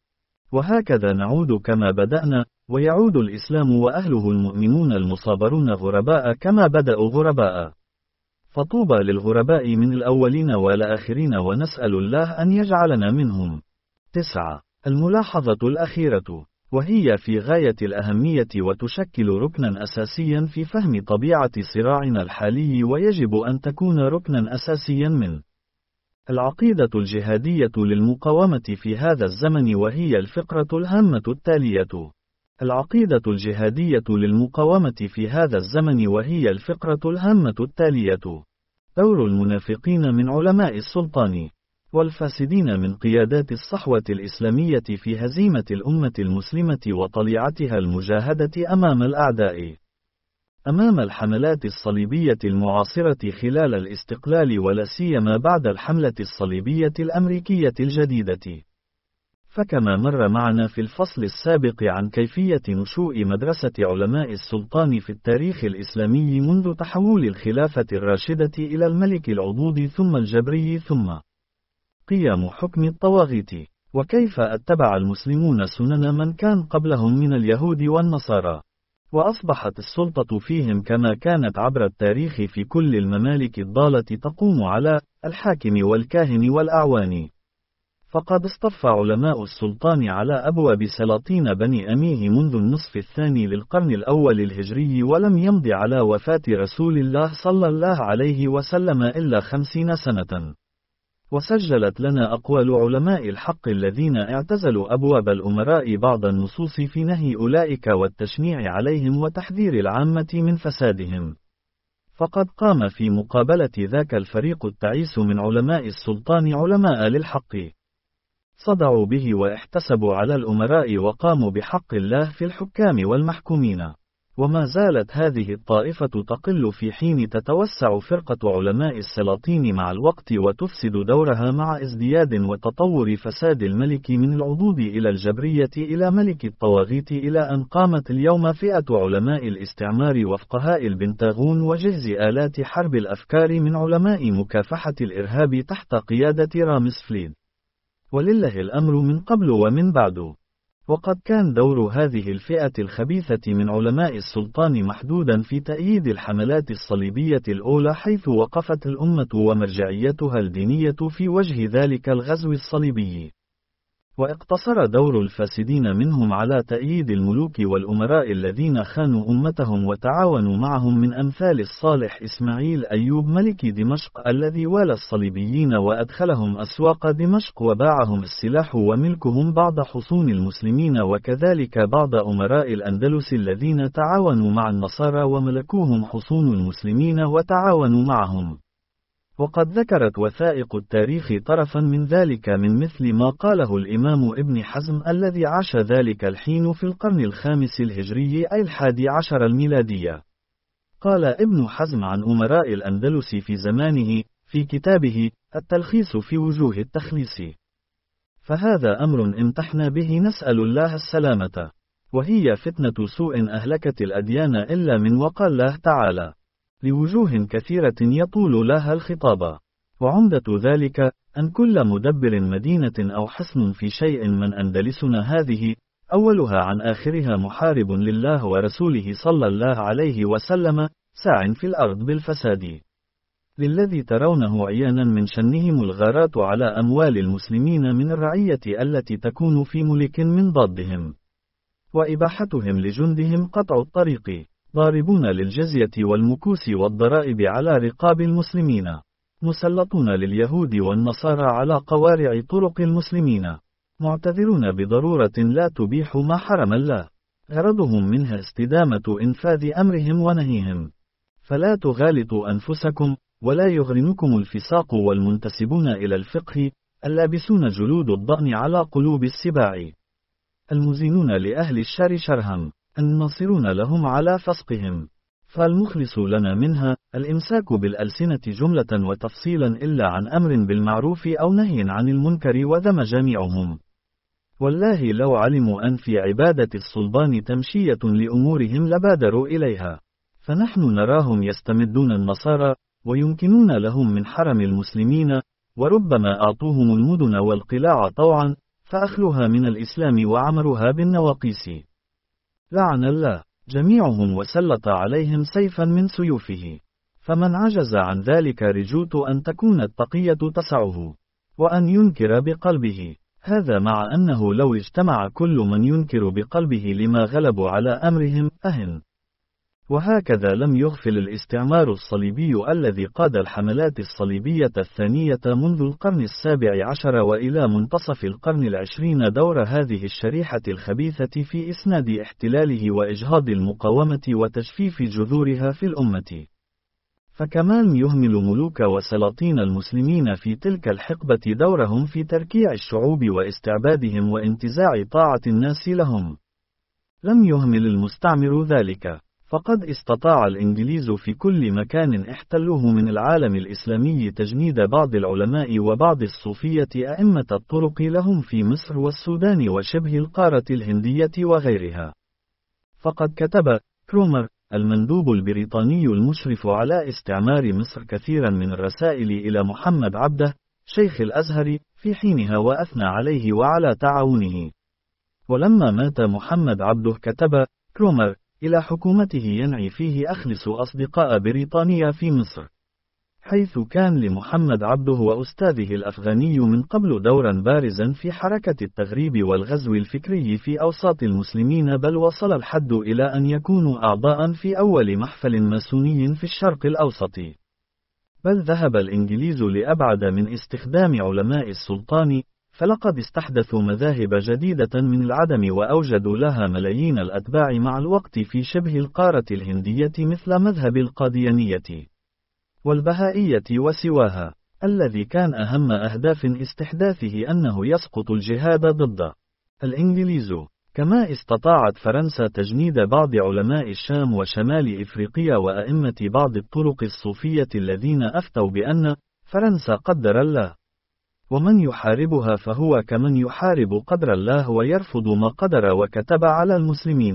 وهكذا نعود كما بدأنا، ويعود الإسلام وأهله المؤمنون المصابرون غرباء كما بدأوا غرباء. فطوبى للغرباء من الأولين والآخرين، ونسأل الله أن يجعلنا منهم. تسعة. الملاحظة الأخيرة، وهي في غاية الأهمية وتشكل ركنا أساسيا في فهم طبيعة صراعنا الحالي، ويجب أن تكون ركنا أساسيا من العقيدة الجهادية للمقاومة في هذا الزمن، وهي الفقرة الهامة التالية. العقيدة الجهادية للمقاومة في هذا الزمن وهي الفقرة الهامة التالية. دور المنافقين من علماء السلطان والفاسدين من قيادات الصحوة الإسلامية في هزيمة الأمة المسلمة وطليعتها المجاهدة أمام الأعداء، أمام الحملات الصليبية المعاصرة خلال الاستقلال، ولا سيما بعد الحملة الصليبية الأمريكية الجديدة. فكما مر معنا في الفصل السابق عن كيفية نشوء مدرسة علماء السلطان في التاريخ الإسلامي منذ تحول الخلافة الراشدة إلى الملك العضوض ثم الجبري ثم قيام حكم الطواغيت، وكيف اتبع المسلمون سنن من كان قبلهم من اليهود والنصارى، وأصبحت السلطة فيهم كما كانت عبر التاريخ في كل الممالك الضالة تقوم على الحاكم والكاهن والأعوان. فقد اصطف علماء السلطان على أبواب سلاطين بني أميه منذ النصف الثاني للقرن الأول الهجري، ولم يمض على وفاة رسول الله صلى الله عليه وسلم إلا خمسين سنة. وسجلت لنا أقوال علماء الحق الذين اعتزلوا أبواب الأمراء بعض النصوص في نهي أولئك والتشنيع عليهم وتحذير العامة من فسادهم. فقد قام في مقابلة ذاك الفريق التعيس من علماء السلطان علماء للحق، صدعوا به واحتسبوا على الأمراء وقاموا بحق الله في الحكام والمحكومين. وما زالت هذه الطائفة تقل في حين تتوسع فرقة علماء السلاطين مع الوقت وتفسد دورها مع ازدياد وتطور فساد الملك من العضوض إلى الجبرية إلى ملك الطواغيت، إلى أن قامت اليوم فئة علماء الاستعمار وفقهاء البنتاغون وجهز آلات حرب الأفكار من علماء مكافحة الإرهاب تحت قيادة رامسفيلد. ولله الأمر من قبل ومن بعد. وقد كان دور هذه الفئة الخبيثة من علماء السلطان محدودا في تأييد الحملات الصليبية الأولى، حيث وقفت الأمة ومرجعيتها الدينية في وجه ذلك الغزو الصليبي. واقتصر دور الفاسدين منهم على تأييد الملوك والأمراء الذين خانوا أمتهم وتعاونوا معهم، من أمثال الصالح إسماعيل أيوب ملك دمشق الذي والى الصليبيين وأدخلهم أسواق دمشق وباعهم السلاح وملكهم بعض حصون المسلمين، وكذلك بعض أمراء الأندلس الذين تعاونوا مع النصارى وملكوهم حصون المسلمين وتعاونوا معهم. وقد ذكرت وثائق التاريخ طرفا من ذلك، من مثل ما قاله الإمام ابن حزم الذي عاش ذلك الحين في القرن الخامس الهجري أي الحادي عشر الميلادية. قال ابن حزم عن أمراء الأندلس في زمانه في كتابه التلخيص في وجوه التخليص: فهذا أمر امتحنا به نسأل الله السلامة، وهي فتنة سوء أهلكت الأديان إلا من وقال الله تعالى لوجوه كثيرة يطول لها الخطاب. وعمدة ذلك، أن كل مدبر مدينة أو حصن في شيء من أندلسنا هذه، أولها عن آخرها محارب لله ورسوله صلى الله عليه وسلم، ساع في الأرض بالفساد. للذي ترونه عيانا من شنهم الغارات على أموال المسلمين من الرعية التي تكون في ملك من ضادهم، وإباحتهم لجندهم قطع الطريق، ضاربون للجزية والمكوس والضرائب على رقاب المسلمين، مسلطون لليهود والنصارى على قوارع طرق المسلمين، معتذرون بضرورة لا تبيح ما حرم الله، غرضهم منها استدامة إنفاذ أمرهم ونهيهم. فلا تغالطوا أنفسكم، ولا يغرنكم الفساق والمنتسبون إلى الفقه، اللابسون جلود الضأن على قلوب السباع، المزينون لأهل الشر شرهم، الناصرون لهم على فسقهم. فالمخلص لنا منها، الإمساك بالألسنة جملة وتفصيلا إلا عن أمر بالمعروف أو نهي عن المنكر وذم جميعهم. والله لو علموا أن في عبادة الصلبان تمشية لأمورهم لبادروا إليها، فنحن نراهم يستمدون النصارى، ويمكنون لهم من حرم المسلمين، وربما أعطوهم المدن والقلاع طوعا، فأخلوها من الإسلام وعمروها بالنواقيس. لعن الله جميعهم وسلط عليهم سيفا من سيوفه. فمن عجز عن ذلك رجوت أن تكون التقية تسعه، وأن ينكر بقلبه، هذا مع أنه لو اجتمع كل من ينكر بقلبه لما غلبوا على أمرهم أهن. وهكذا لم يغفل الاستعمار الصليبي الذي قاد الحملات الصليبية الثانية منذ القرن السابع عشر وإلى منتصف القرن العشرين دور هذه الشريحة الخبيثة في إسناد احتلاله وإجهاض المقاومة وتجفيف جذورها في الأمة. فكما لم يهمل ملوك وسلاطين المسلمين في تلك الحقبة دورهم في تركيع الشعوب واستعبادهم وانتزاع طاعة الناس لهم، لم يهمل المستعمر ذلك. فقد استطاع الإنجليز في كل مكان احتلوه من العالم الإسلامي تجنيد بعض العلماء وبعض الصوفية أئمة الطرق لهم في مصر والسودان وشبه القارة الهندية وغيرها. فقد كتب كرومر المندوب البريطاني المشرف على استعمار مصر كثيرا من الرسائل إلى محمد عبده شيخ الأزهر في حينها وأثنى عليه وعلى تعاونه. ولما مات محمد عبده كتب كرومر إلى حكومته ينعي فيه أخلص أصدقاء بريطانيا في مصر، حيث كان لمحمد عبده وأستاذه الأفغاني من قبل دورا بارزا في حركة التغريب والغزو الفكري في أوساط المسلمين، بل وصل الحد إلى أن يكونوا أعضاء في أول محفل ماسوني في الشرق الأوسط. بل ذهب الإنجليز لأبعد من استخدام علماء السلطان، فلقد استحدثوا مذاهب جديدة من العدم وأوجدوا لها ملايين الأتباع مع الوقت في شبه القارة الهندية، مثل مذهب القاديانية والبهائية وسواها، الذي كان أهم أهداف استحداثه أنه يسقط الجهاد ضد الإنجليز. كما استطاعت فرنسا تجنيد بعض علماء الشام وشمال إفريقيا وأئمة بعض الطرق الصوفية الذين أفتوا بأن فرنسا قدر الله، ومن يحاربها فهو كمن يحارب قدر الله ويرفض ما قدر وكتب على المسلمين.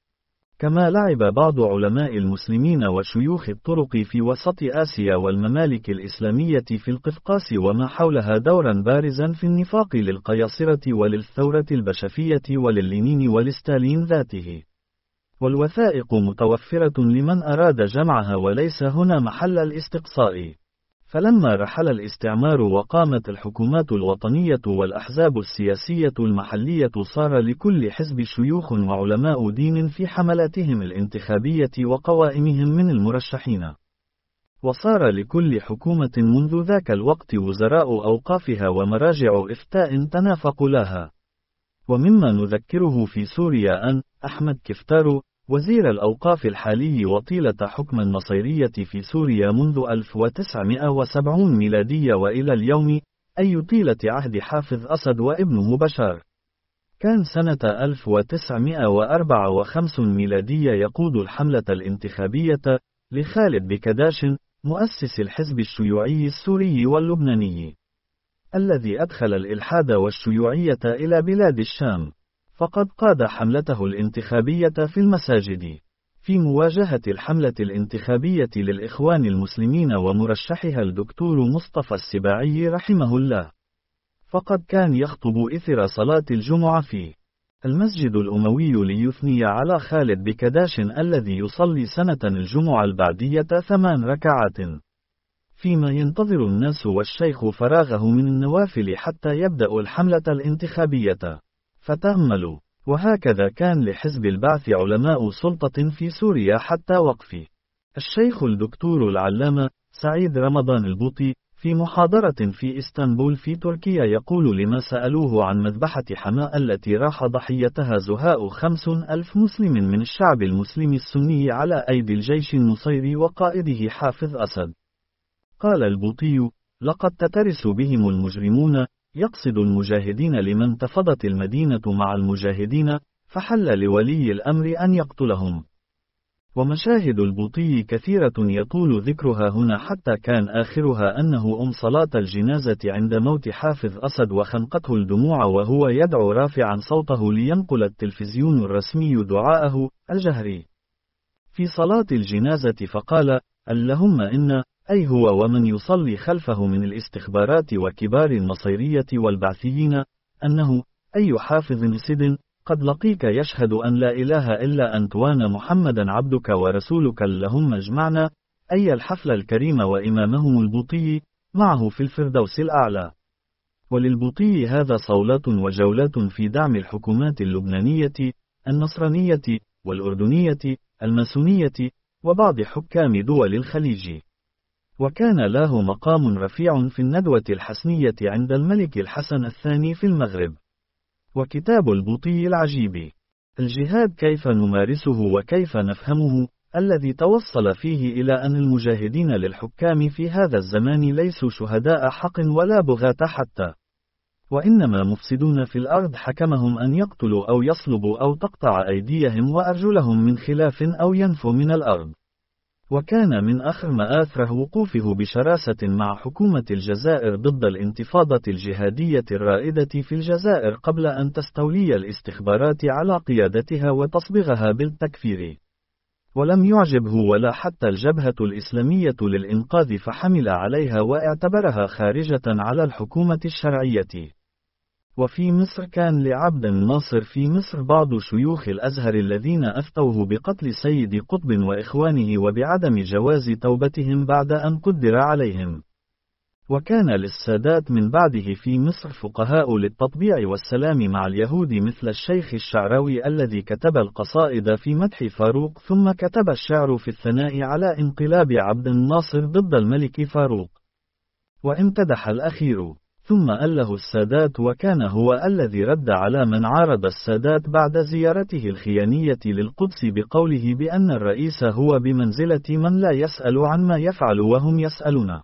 كما لعب بعض علماء المسلمين وشيوخ الطرق في وسط آسيا والممالك الإسلامية في القفقاس وما حولها دورا بارزا في النفاق للقياصرة وللثورة البشفية ولللينين ولستالين ذاته. والوثائق متوفرة لمن أراد جمعها، وليس هنا محل الاستقصاء. فلما رحل الاستعمار وقامت الحكومات الوطنية والأحزاب السياسية المحلية، صار لكل حزب شيوخ وعلماء دين في حملاتهم الانتخابية وقوائمهم من المرشحين. وصار لكل حكومة منذ ذاك الوقت وزراء أوقافها ومراجع إفتاء تنافق لها. ومما نذكره في سوريا أن أحمد كفتار وزير الأوقاف الحالي وطيلة حكم النصيرية في سوريا منذ ألف وتسعمائة وسبعين ميلادية وإلى اليوم، أي طيلة عهد حافظ أسد وابنه بشار، كان سنة ألف وتسعمائة وأربعة وخمسين ميلادية يقود الحملة الانتخابية لخالد بكداش، مؤسس الحزب الشيوعي السوري واللبناني، الذي أدخل الإلحاد والشيوعية إلى بلاد الشام. فقد قاد حملته الانتخابية في المساجد، في مواجهة الحملة الانتخابية للإخوان المسلمين ومرشحها الدكتور مصطفى السباعي رحمه الله. فقد كان يخطب إثر صلاة الجمعة في المسجد الأموي ليثني على خالد بكداش الذي يصلي سنة الجمعة البعدية ثمان ركعات، فيما ينتظر الناس والشيخ فراغه من النوافل حتى يبدأ الحملة الانتخابية. فتأملوا، وهكذا كان لحزب البعث علماء سلطة في سوريا حتى وقف الشيخ الدكتور العلامة سعيد رمضان البوطي في محاضرة في إسطنبول في تركيا يقول لما سألوه عن مذبحة حماة التي راح ضحيتها زهاء خمس ألف مسلم من الشعب المسلم السني على أيدي الجيش النصيري وقائده حافظ أسد. قال البوطي: لقد تترس بهم المجرمون، يقصد المجاهدين لمن تفضت المدينة مع المجاهدين، فحل لولي الأمر أن يقتلهم. ومشاهد البوطي كثيرة يطول ذكرها هنا، حتى كان آخرها أنه أم صلاة الجنازة عند موت حافظ أسد وخنقته الدموع وهو يدعو رافعا صوته لينقل التلفزيون الرسمي دعاءه الجهري في صلاة الجنازة، فقال: اللهم إن أي هو ومن يصلي خلفه من الاستخبارات وكبار النصيرية والبعثيين أنه أي حافظ سد قد لقيك يشهد أن لا إله إلا أنت وأن محمدا عبدك ورسولك، اللهم اجمعنا أي الحفل الكريم وإمامهم البوطي معه في الفردوس الأعلى. وللبوطي هذا صولات وجولات في دعم الحكومات اللبنانية، النصرانية، والأردنية، الماسونية، وبعض حكام دول الخليج. وكان له مقام رفيع في الندوة الحسنية عند الملك الحسن الثاني في المغرب. وكتاب البوطي العجيب الجهاد كيف نمارسه وكيف نفهمه، الذي توصل فيه إلى أن المجاهدين للحكام في هذا الزمان ليسوا شهداء حق ولا بغاة حتى، وإنما مفسدون في الأرض حكمهم أن يقتلوا أو يصلبوا أو تقطع أيديهم وأرجلهم من خلاف أو ينفوا من الأرض. وكان من آخر مآثره وقوفه بشراسة مع حكومة الجزائر ضد الانتفاضة الجهادية الرائدة في الجزائر قبل أن تستولي الاستخبارات على قيادتها وتصبغها بالتكفير. ولم يعجبه ولا حتى الجبهة الإسلامية للإنقاذ، فحمل عليها واعتبرها خارجة على الحكومة الشرعية. وفي مصر كان لعبد الناصر في مصر بعض شيوخ الأزهر الذين أفتوه بقتل سيد قطب وإخوانه وبعدم جواز توبتهم بعد أن قدر عليهم. وكان للسادات من بعده في مصر فقهاء للتطبيع والسلام مع اليهود مثل الشيخ الشعراوي الذي كتب القصائد في مدح فاروق، ثم كتب الشعر في الثناء على انقلاب عبد الناصر ضد الملك فاروق، وامتدح الأخير. ثم أله السادات، وكان هو الذي رد على من عارض السادات بعد زيارته الخيانية للقدس بقوله بأن الرئيس هو بمنزلة من لا يسأل عن ما يفعل وهم يسألون،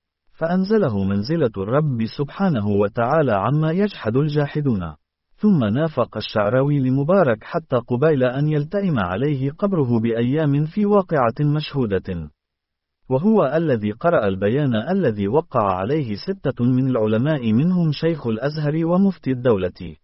فأنزله منزلة الرب سبحانه وتعالى عما يجحد الجاحدون. ثم نافق الشعراوي لمبارك حتى قبيل أن يلتئم عليه قبره بأيام في واقعة مشهودة، وهو الذي قرأ البيان الذي وقع عليه ستة من العلماء منهم شيخ الأزهر ومفتي الدولة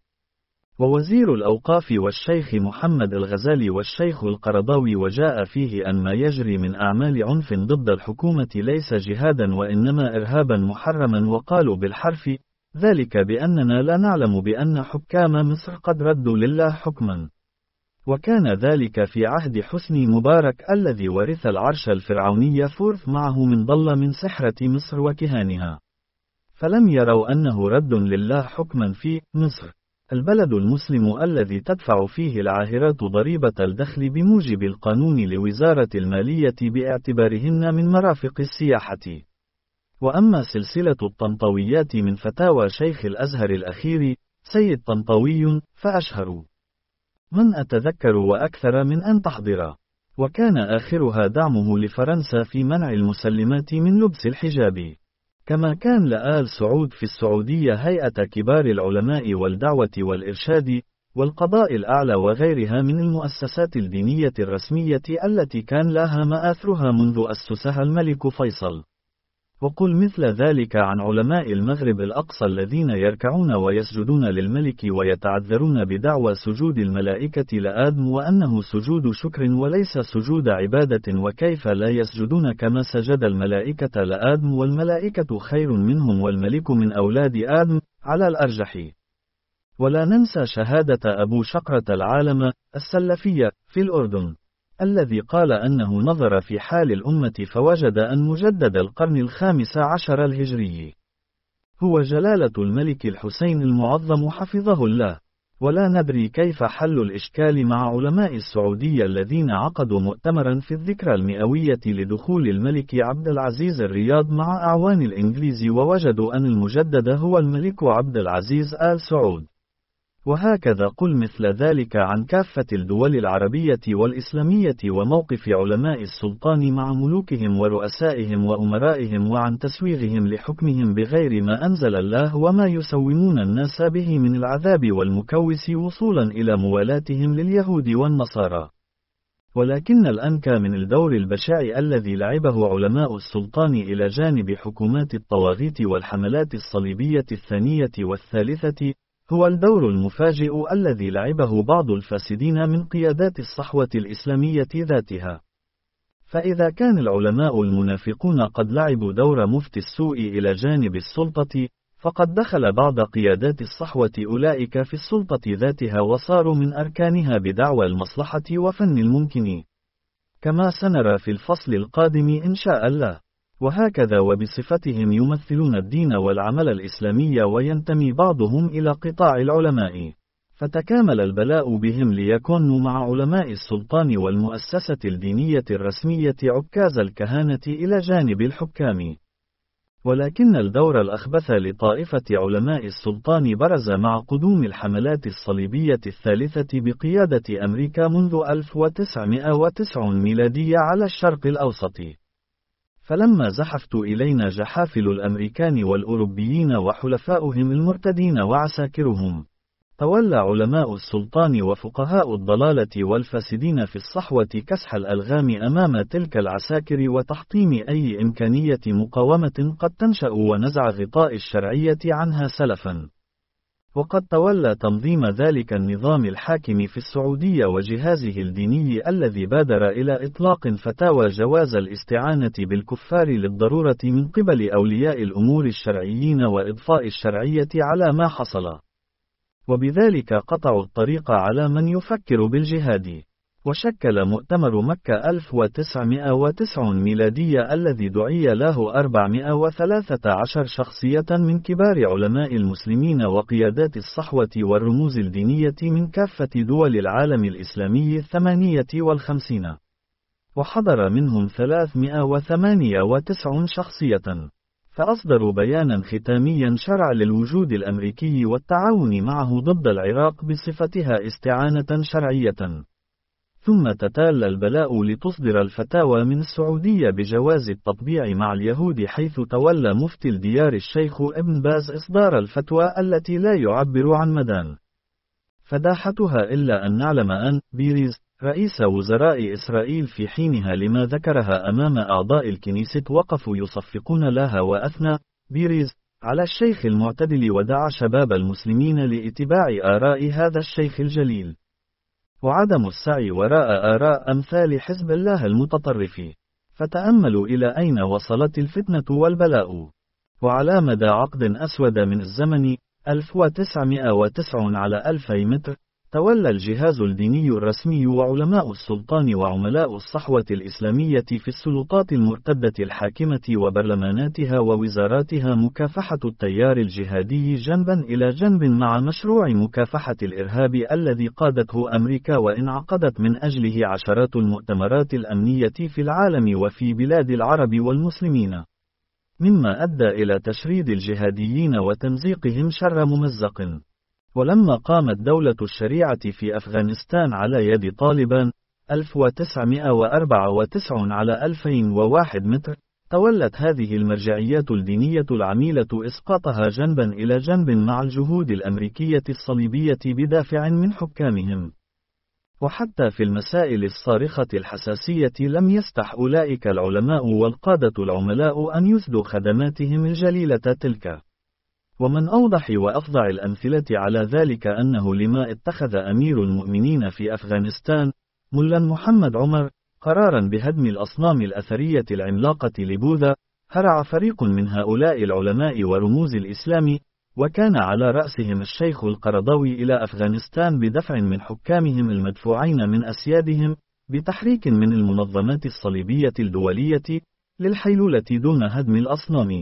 ووزير الأوقاف والشيخ محمد الغزالي والشيخ القرضاوي، وجاء فيه أن ما يجري من أعمال عنف ضد الحكومة ليس جهادا وإنما إرهابا محرما، وقالوا بالحرف ذلك بأننا لا نعلم بأن حكام مصر قد ردوا لله حكما. وكان ذلك في عهد حسني مبارك الذي ورث العرش الفرعوني فورث معه من ضل من سحرة مصر وكهانها، فلم يروا أنه رد لله حكما في مصر البلد المسلم الذي تدفع فيه العاهرات ضريبة الدخل بموجب القانون لوزارة المالية باعتبارهن من مرافق السياحة. وأما سلسلة الطنطاويات من فتاوى شيخ الأزهر الأخير سيد طنطاوي فأشهر من أتذكر وأكثر من أن تحضر، وكان آخرها دعمه لفرنسا في منع المسلمات من لبس الحجاب. كما كان لآل سعود في السعودية هيئة كبار العلماء والدعوة والإرشاد والقضاء الأعلى وغيرها من المؤسسات الدينية الرسمية التي كان لها مآثرها منذ أسسها الملك فيصل. وقل مثل ذلك عن علماء المغرب الأقصى الذين يركعون ويسجدون للملك ويتعذرون بدعوى سجود الملائكة لآدم وأنه سجود شكر وليس سجود عبادة، وكيف لا يسجدون كما سجد الملائكة لآدم والملائكة خير منهم والملك من أولاد آدم، على الأرجح. ولا ننسى شهادة أبو شقرة العالم السلفية في الأردن، الذي قال أنه نظر في حال الأمة فوجد أن مجدد القرن الخامس عشر الهجري هو جلالة الملك الحسين المعظم حفظه الله. ولا ندري كيف حل الإشكال مع علماء السعودية الذين عقدوا مؤتمرا في الذكرى المئوية لدخول الملك عبد العزيز الرياض مع أعوان الإنجليز، ووجدوا أن المجدد هو الملك عبد العزيز آل سعود. وهكذا قل مثل ذلك عن كافة الدول العربية والإسلامية وموقف علماء السلطان مع ملوكهم ورؤسائهم وأمرائهم وعن تسويغهم لحكمهم بغير ما أنزل الله وما يسومون الناس به من العذاب والمكوس وصولا إلى موالاتهم لليهود والنصارى. ولكن الأنكى من الدور البشع الذي لعبه علماء السلطان إلى جانب حكومات الطواغيت والحملات الصليبية الثانية والثالثة هو الدور المفاجئ الذي لعبه بعض الفاسدين من قيادات الصحوة الإسلامية ذاتها. فإذا كان العلماء المنافقون قد لعبوا دور مفتي السوء إلى جانب السلطة، فقد دخل بعض قيادات الصحوة أولئك في السلطة ذاتها وصاروا من أركانها بدعوى المصلحة وفن الممكن، كما سنرى في الفصل القادم إن شاء الله. وهكذا وبصفتهم يمثلون الدين والعمل الإسلامي، وينتمي بعضهم إلى قطاع العلماء، فتكامل البلاء بهم ليكونوا مع علماء السلطان والمؤسسة الدينية الرسمية عكاز الكهانة إلى جانب الحكام. ولكن الدور الأخبث لطائفة علماء السلطان برز مع قدوم الحملات الصليبية الثالثة بقيادة أمريكا منذ ألف وتسعمائة وتسعين ميلادية على الشرق الأوسط. فلما زحفت إلينا جحافل الأمريكان والأوروبيين وحلفاؤهم المرتدين وعساكرهم، تولى علماء السلطان وفقهاء الضلالة والفاسدين في الصحوة كسح الألغام أمام تلك العساكر وتحطيم أي إمكانية مقاومة قد تنشأ ونزع غطاء الشرعية عنها سلفا. وقد تولى تنظيم ذلك النظام الحاكم في السعودية وجهازه الديني الذي بادر إلى إطلاق فتاوى جواز الاستعانة بالكفار للضرورة من قبل أولياء الأمور الشرعيين وإضفاء الشرعية على ما حصل، وبذلك قطعوا الطريق على من يفكر بالجهاد. وشكل مؤتمر مكة ألف وتسعمائة وتسعين ميلادية الذي دعي له أربعمائة وثلاثة عشر شخصية من كبار علماء المسلمين وقيادات الصحوة والرموز الدينية من كافة دول العالم الإسلامي الثمانية والخمسين، وحضر منهم ثلاثمائة وثمانية وتسعين شخصية، فأصدروا بيانا ختاميا شرع للوجود الأمريكي والتعاون معه ضد العراق بصفتها استعانة شرعية. ثم تتالى البلاء لتصدر الفتاوى من السعودية بجواز التطبيع مع اليهود، حيث تولى مفتي الديار الشيخ ابن باز إصدار الفتوى التي لا يعبر عن مدان فداحتها إلا أن نعلم أن بيريز رئيس وزراء إسرائيل في حينها لما ذكرها أمام أعضاء الكنيسة وقفوا يصفقون لها، وأثنى بيريز على الشيخ المعتدل ودعا شباب المسلمين لاتباع آراء هذا الشيخ الجليل، وعدم السعي وراء آراء أمثال حزب الله المتطرف. فتأملوا إلى أين وصلت الفتنة والبلاء. وعلى مدى عقد أسود من الزمن ألف وتسعمائة وتسعين على ألفي متر، تولى الجهاز الديني الرسمي وعلماء السلطان وعملاء الصحوة الإسلامية في السلطات المرتدة الحاكمة وبرلماناتها ووزاراتها مكافحة التيار الجهادي جنبا إلى جنب مع مشروع مكافحة الإرهاب الذي قادته أمريكا، وانعقدت من أجله عشرات المؤتمرات الأمنية في العالم وفي بلاد العرب والمسلمين، مما أدى إلى تشريد الجهاديين وتمزيقهم شر ممزق. ولما قامت دولة الشريعة في أفغانستان على يد طالبان ألف وتسعمائة وأربعة وتسعين على ألفين وواحد متر، تولت هذه المرجعيات الدينية العميلة إسقاطها جنبا إلى جنب مع الجهود الأمريكية الصليبية بدافع من حكامهم. وحتى في المسائل الصارخة الحساسية لم يستح أولئك العلماء والقادة العملاء أن يسدوا خدماتهم الجليلة تلك. ومن أوضح وأفظع الأمثلة على ذلك أنه لما اتخذ أمير المؤمنين في أفغانستان ملا محمد عمر قرارا بهدم الأصنام الأثرية العملاقة لبوذا، هرع فريق من هؤلاء العلماء ورموز الإسلام، وكان على رأسهم الشيخ القرضاوي إلى أفغانستان بدفع من حكامهم المدفوعين من أسيادهم، بتحريك من المنظمات الصليبية الدولية، للحيلولة دون هدم الأصنام.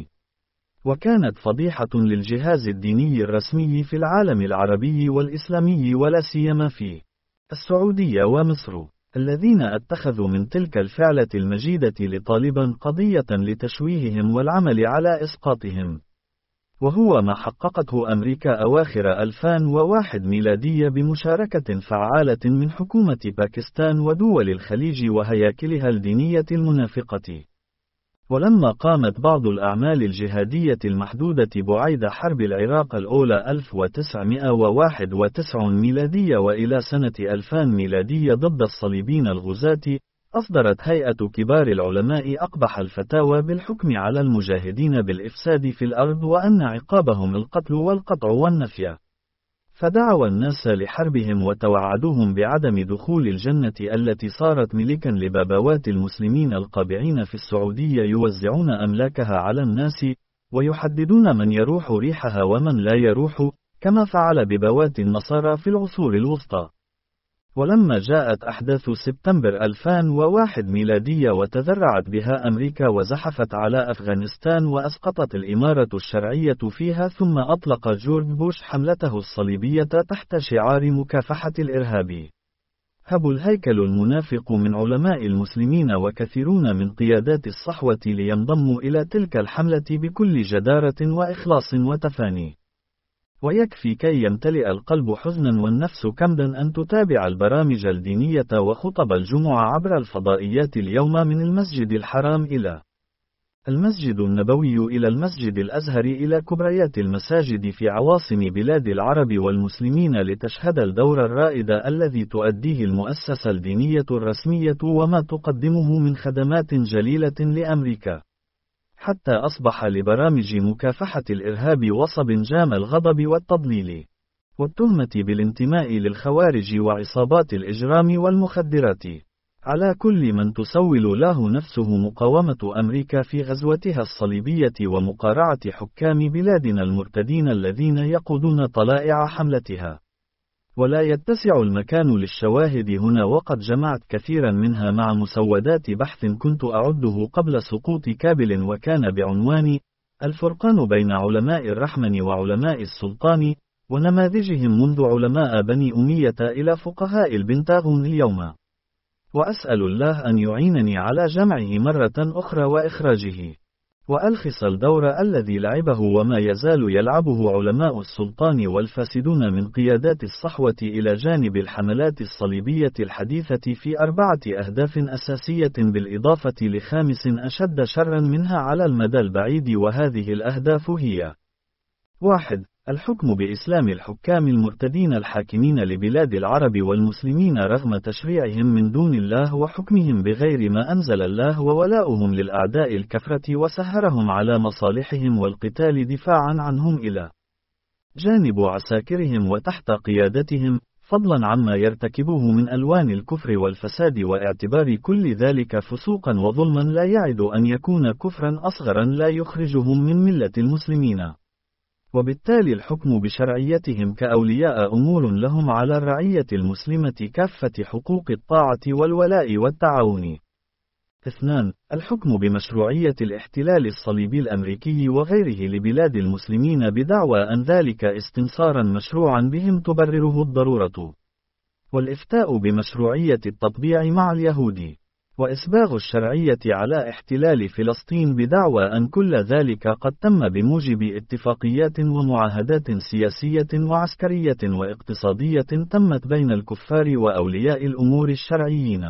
وكانت فضيحة للجهاز الديني الرسمي في العالم العربي والإسلامي ولا سيما في السعودية ومصر، الذين اتخذوا من تلك الفعلة المجيدة لطالبا قضية لتشويههم والعمل على إسقاطهم. وهو ما حققته أمريكا أواخر ألفين وواحد ميلادية بمشاركة فعالة من حكومة باكستان ودول الخليج وهياكلها الدينية المنافقة. ولما قامت بعض الأعمال الجهادية المحدودة بعيد حرب العراق الأولى ألف وتسعمائة وواحد وتسعين ميلادية وإلى سنة ألفين ميلادية ضد الصليبيين الغزاة، أصدرت هيئة كبار العلماء أقبح الفتاوى بالحكم على المجاهدين بالإفساد في الأرض وأن عقابهم القتل والقطع والنفي. فدعوا الناس لحربهم وتوعدوهم بعدم دخول الجنة التي صارت ملكا لبابوات المسلمين القابعين في السعودية يوزعون أملاكها على الناس، ويحددون من يروح ريحها ومن لا يروح، كما فعل ببوات النصارى في العصور الوسطى. ولما جاءت أحداث سبتمبر ألفين وواحد ميلادية وتذرعت بها أمريكا وزحفت على أفغانستان وأسقطت الإمارة الشرعية فيها، ثم أطلق جورج بوش حملته الصليبية تحت شعار مكافحة الإرهاب، هب الهيكل المنافق من علماء المسلمين وكثيرون من قيادات الصحوة لينضموا إلى تلك الحملة بكل جدارة وإخلاص وتفاني. ويكفي كي يمتلئ القلب حزنا والنفس كمدا أن تتابع البرامج الدينية وخطب الجمعة عبر الفضائيات اليوم من المسجد الحرام إلى المسجد النبوي إلى المسجد الأزهر إلى كبريات المساجد في عواصم بلاد العرب والمسلمين لتشهد الدور الرائد الذي تؤديه المؤسسة الدينية الرسمية وما تقدمه من خدمات جليلة لأمريكا، حتى أصبح لبرامج مكافحة الإرهاب وصب جام الغضب والتضليل والتهمة بالانتماء للخوارج وعصابات الإجرام والمخدرات على كل من تسول له نفسه مقاومة أمريكا في غزوتها الصليبية ومقارعة حكام بلادنا المرتدين الذين يقودون طلائع حملتها. ولا يتسع المكان للشواهد هنا، وقد جمعت كثيرا منها مع مسودات بحث كنت أعده قبل سقوط كابل، وكان بعنوان الفرقان بين علماء الرحمن وعلماء السلطان، ونماذجهم منذ علماء بني أمية إلى فقهاء البنتاغون اليوم. وأسأل الله أن يعينني على جمعه مرة أخرى وإخراجه، وألخص الدور الذي لعبه وما يزال يلعبه علماء السلطان والفاسدون من قيادات الصحوة إلى جانب الحملات الصليبية الحديثة في أربعة أهداف أساسية بالإضافة لخامس أشد شرا منها على المدى البعيد، وهذه الأهداف هي: واحد. الحكم بإسلام الحكام المرتدين الحاكمين لبلاد العرب والمسلمين رغم تشريعهم من دون الله وحكمهم بغير ما أنزل الله، وولاؤهم للأعداء الكفرة وسهرهم على مصالحهم والقتال دفاعا عنهم إلى جانب عساكرهم وتحت قيادتهم، فضلا عما يرتكبوه من ألوان الكفر والفساد، واعتبار كل ذلك فسوقا وظلما لا يعد أن يكون كفرا أصغرا لا يخرجهم من ملة المسلمين. وبالتالي الحكم بشرعيتهم كأولياء أمور لهم على الرعية المسلمة كافة حقوق الطاعة والولاء والتعاون. اثنان. الحكم بمشروعية الاحتلال الصليبي الأمريكي وغيره لبلاد المسلمين بدعوى أن ذلك استنصارا مشروعا بهم تبرره الضرورة، والإفتاء بمشروعية التطبيع مع اليهود، وإسباغ الشرعية على احتلال فلسطين بدعوى أن كل ذلك قد تم بموجب اتفاقيات ومعاهدات سياسية وعسكرية واقتصادية تمت بين الكفار وأولياء الأمور الشرعيين،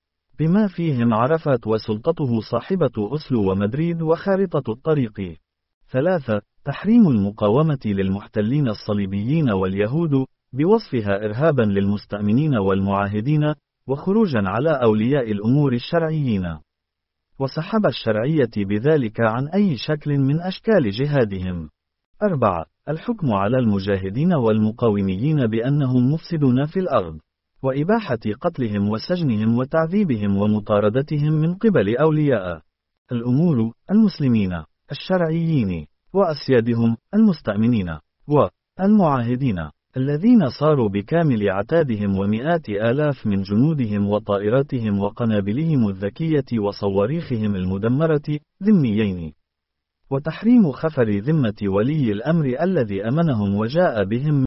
بما فيهم عرفات وسلطته صاحبة أوسلو ومدريد وخارطة الطريق. ثلاثة. تحريم المقاومة للمحتلين الصليبيين واليهود، بوصفها إرهابا للمستأمنين والمعاهدين، وخروجا على أولياء الأمور الشرعيين، وسحب الشرعية بذلك عن أي شكل من أشكال جهادهم. أربعة. الحكم على المجاهدين والمقاوميين بأنهم مفسدون في الأرض، وإباحة قتلهم وسجنهم وتعذيبهم ومطاردتهم من قبل أولياء الأمور المسلمين الشرعيين، وأسيادهم المستأمنين والمعاهدين، الذين صاروا بكامل عتادهم ومئات آلاف من جنودهم وطائراتهم وقنابلهم الذكية وصواريخهم المدمرة ذميين. وتحريم خفر ذمة ولي الأمر الذي أمنهم وجاء بهم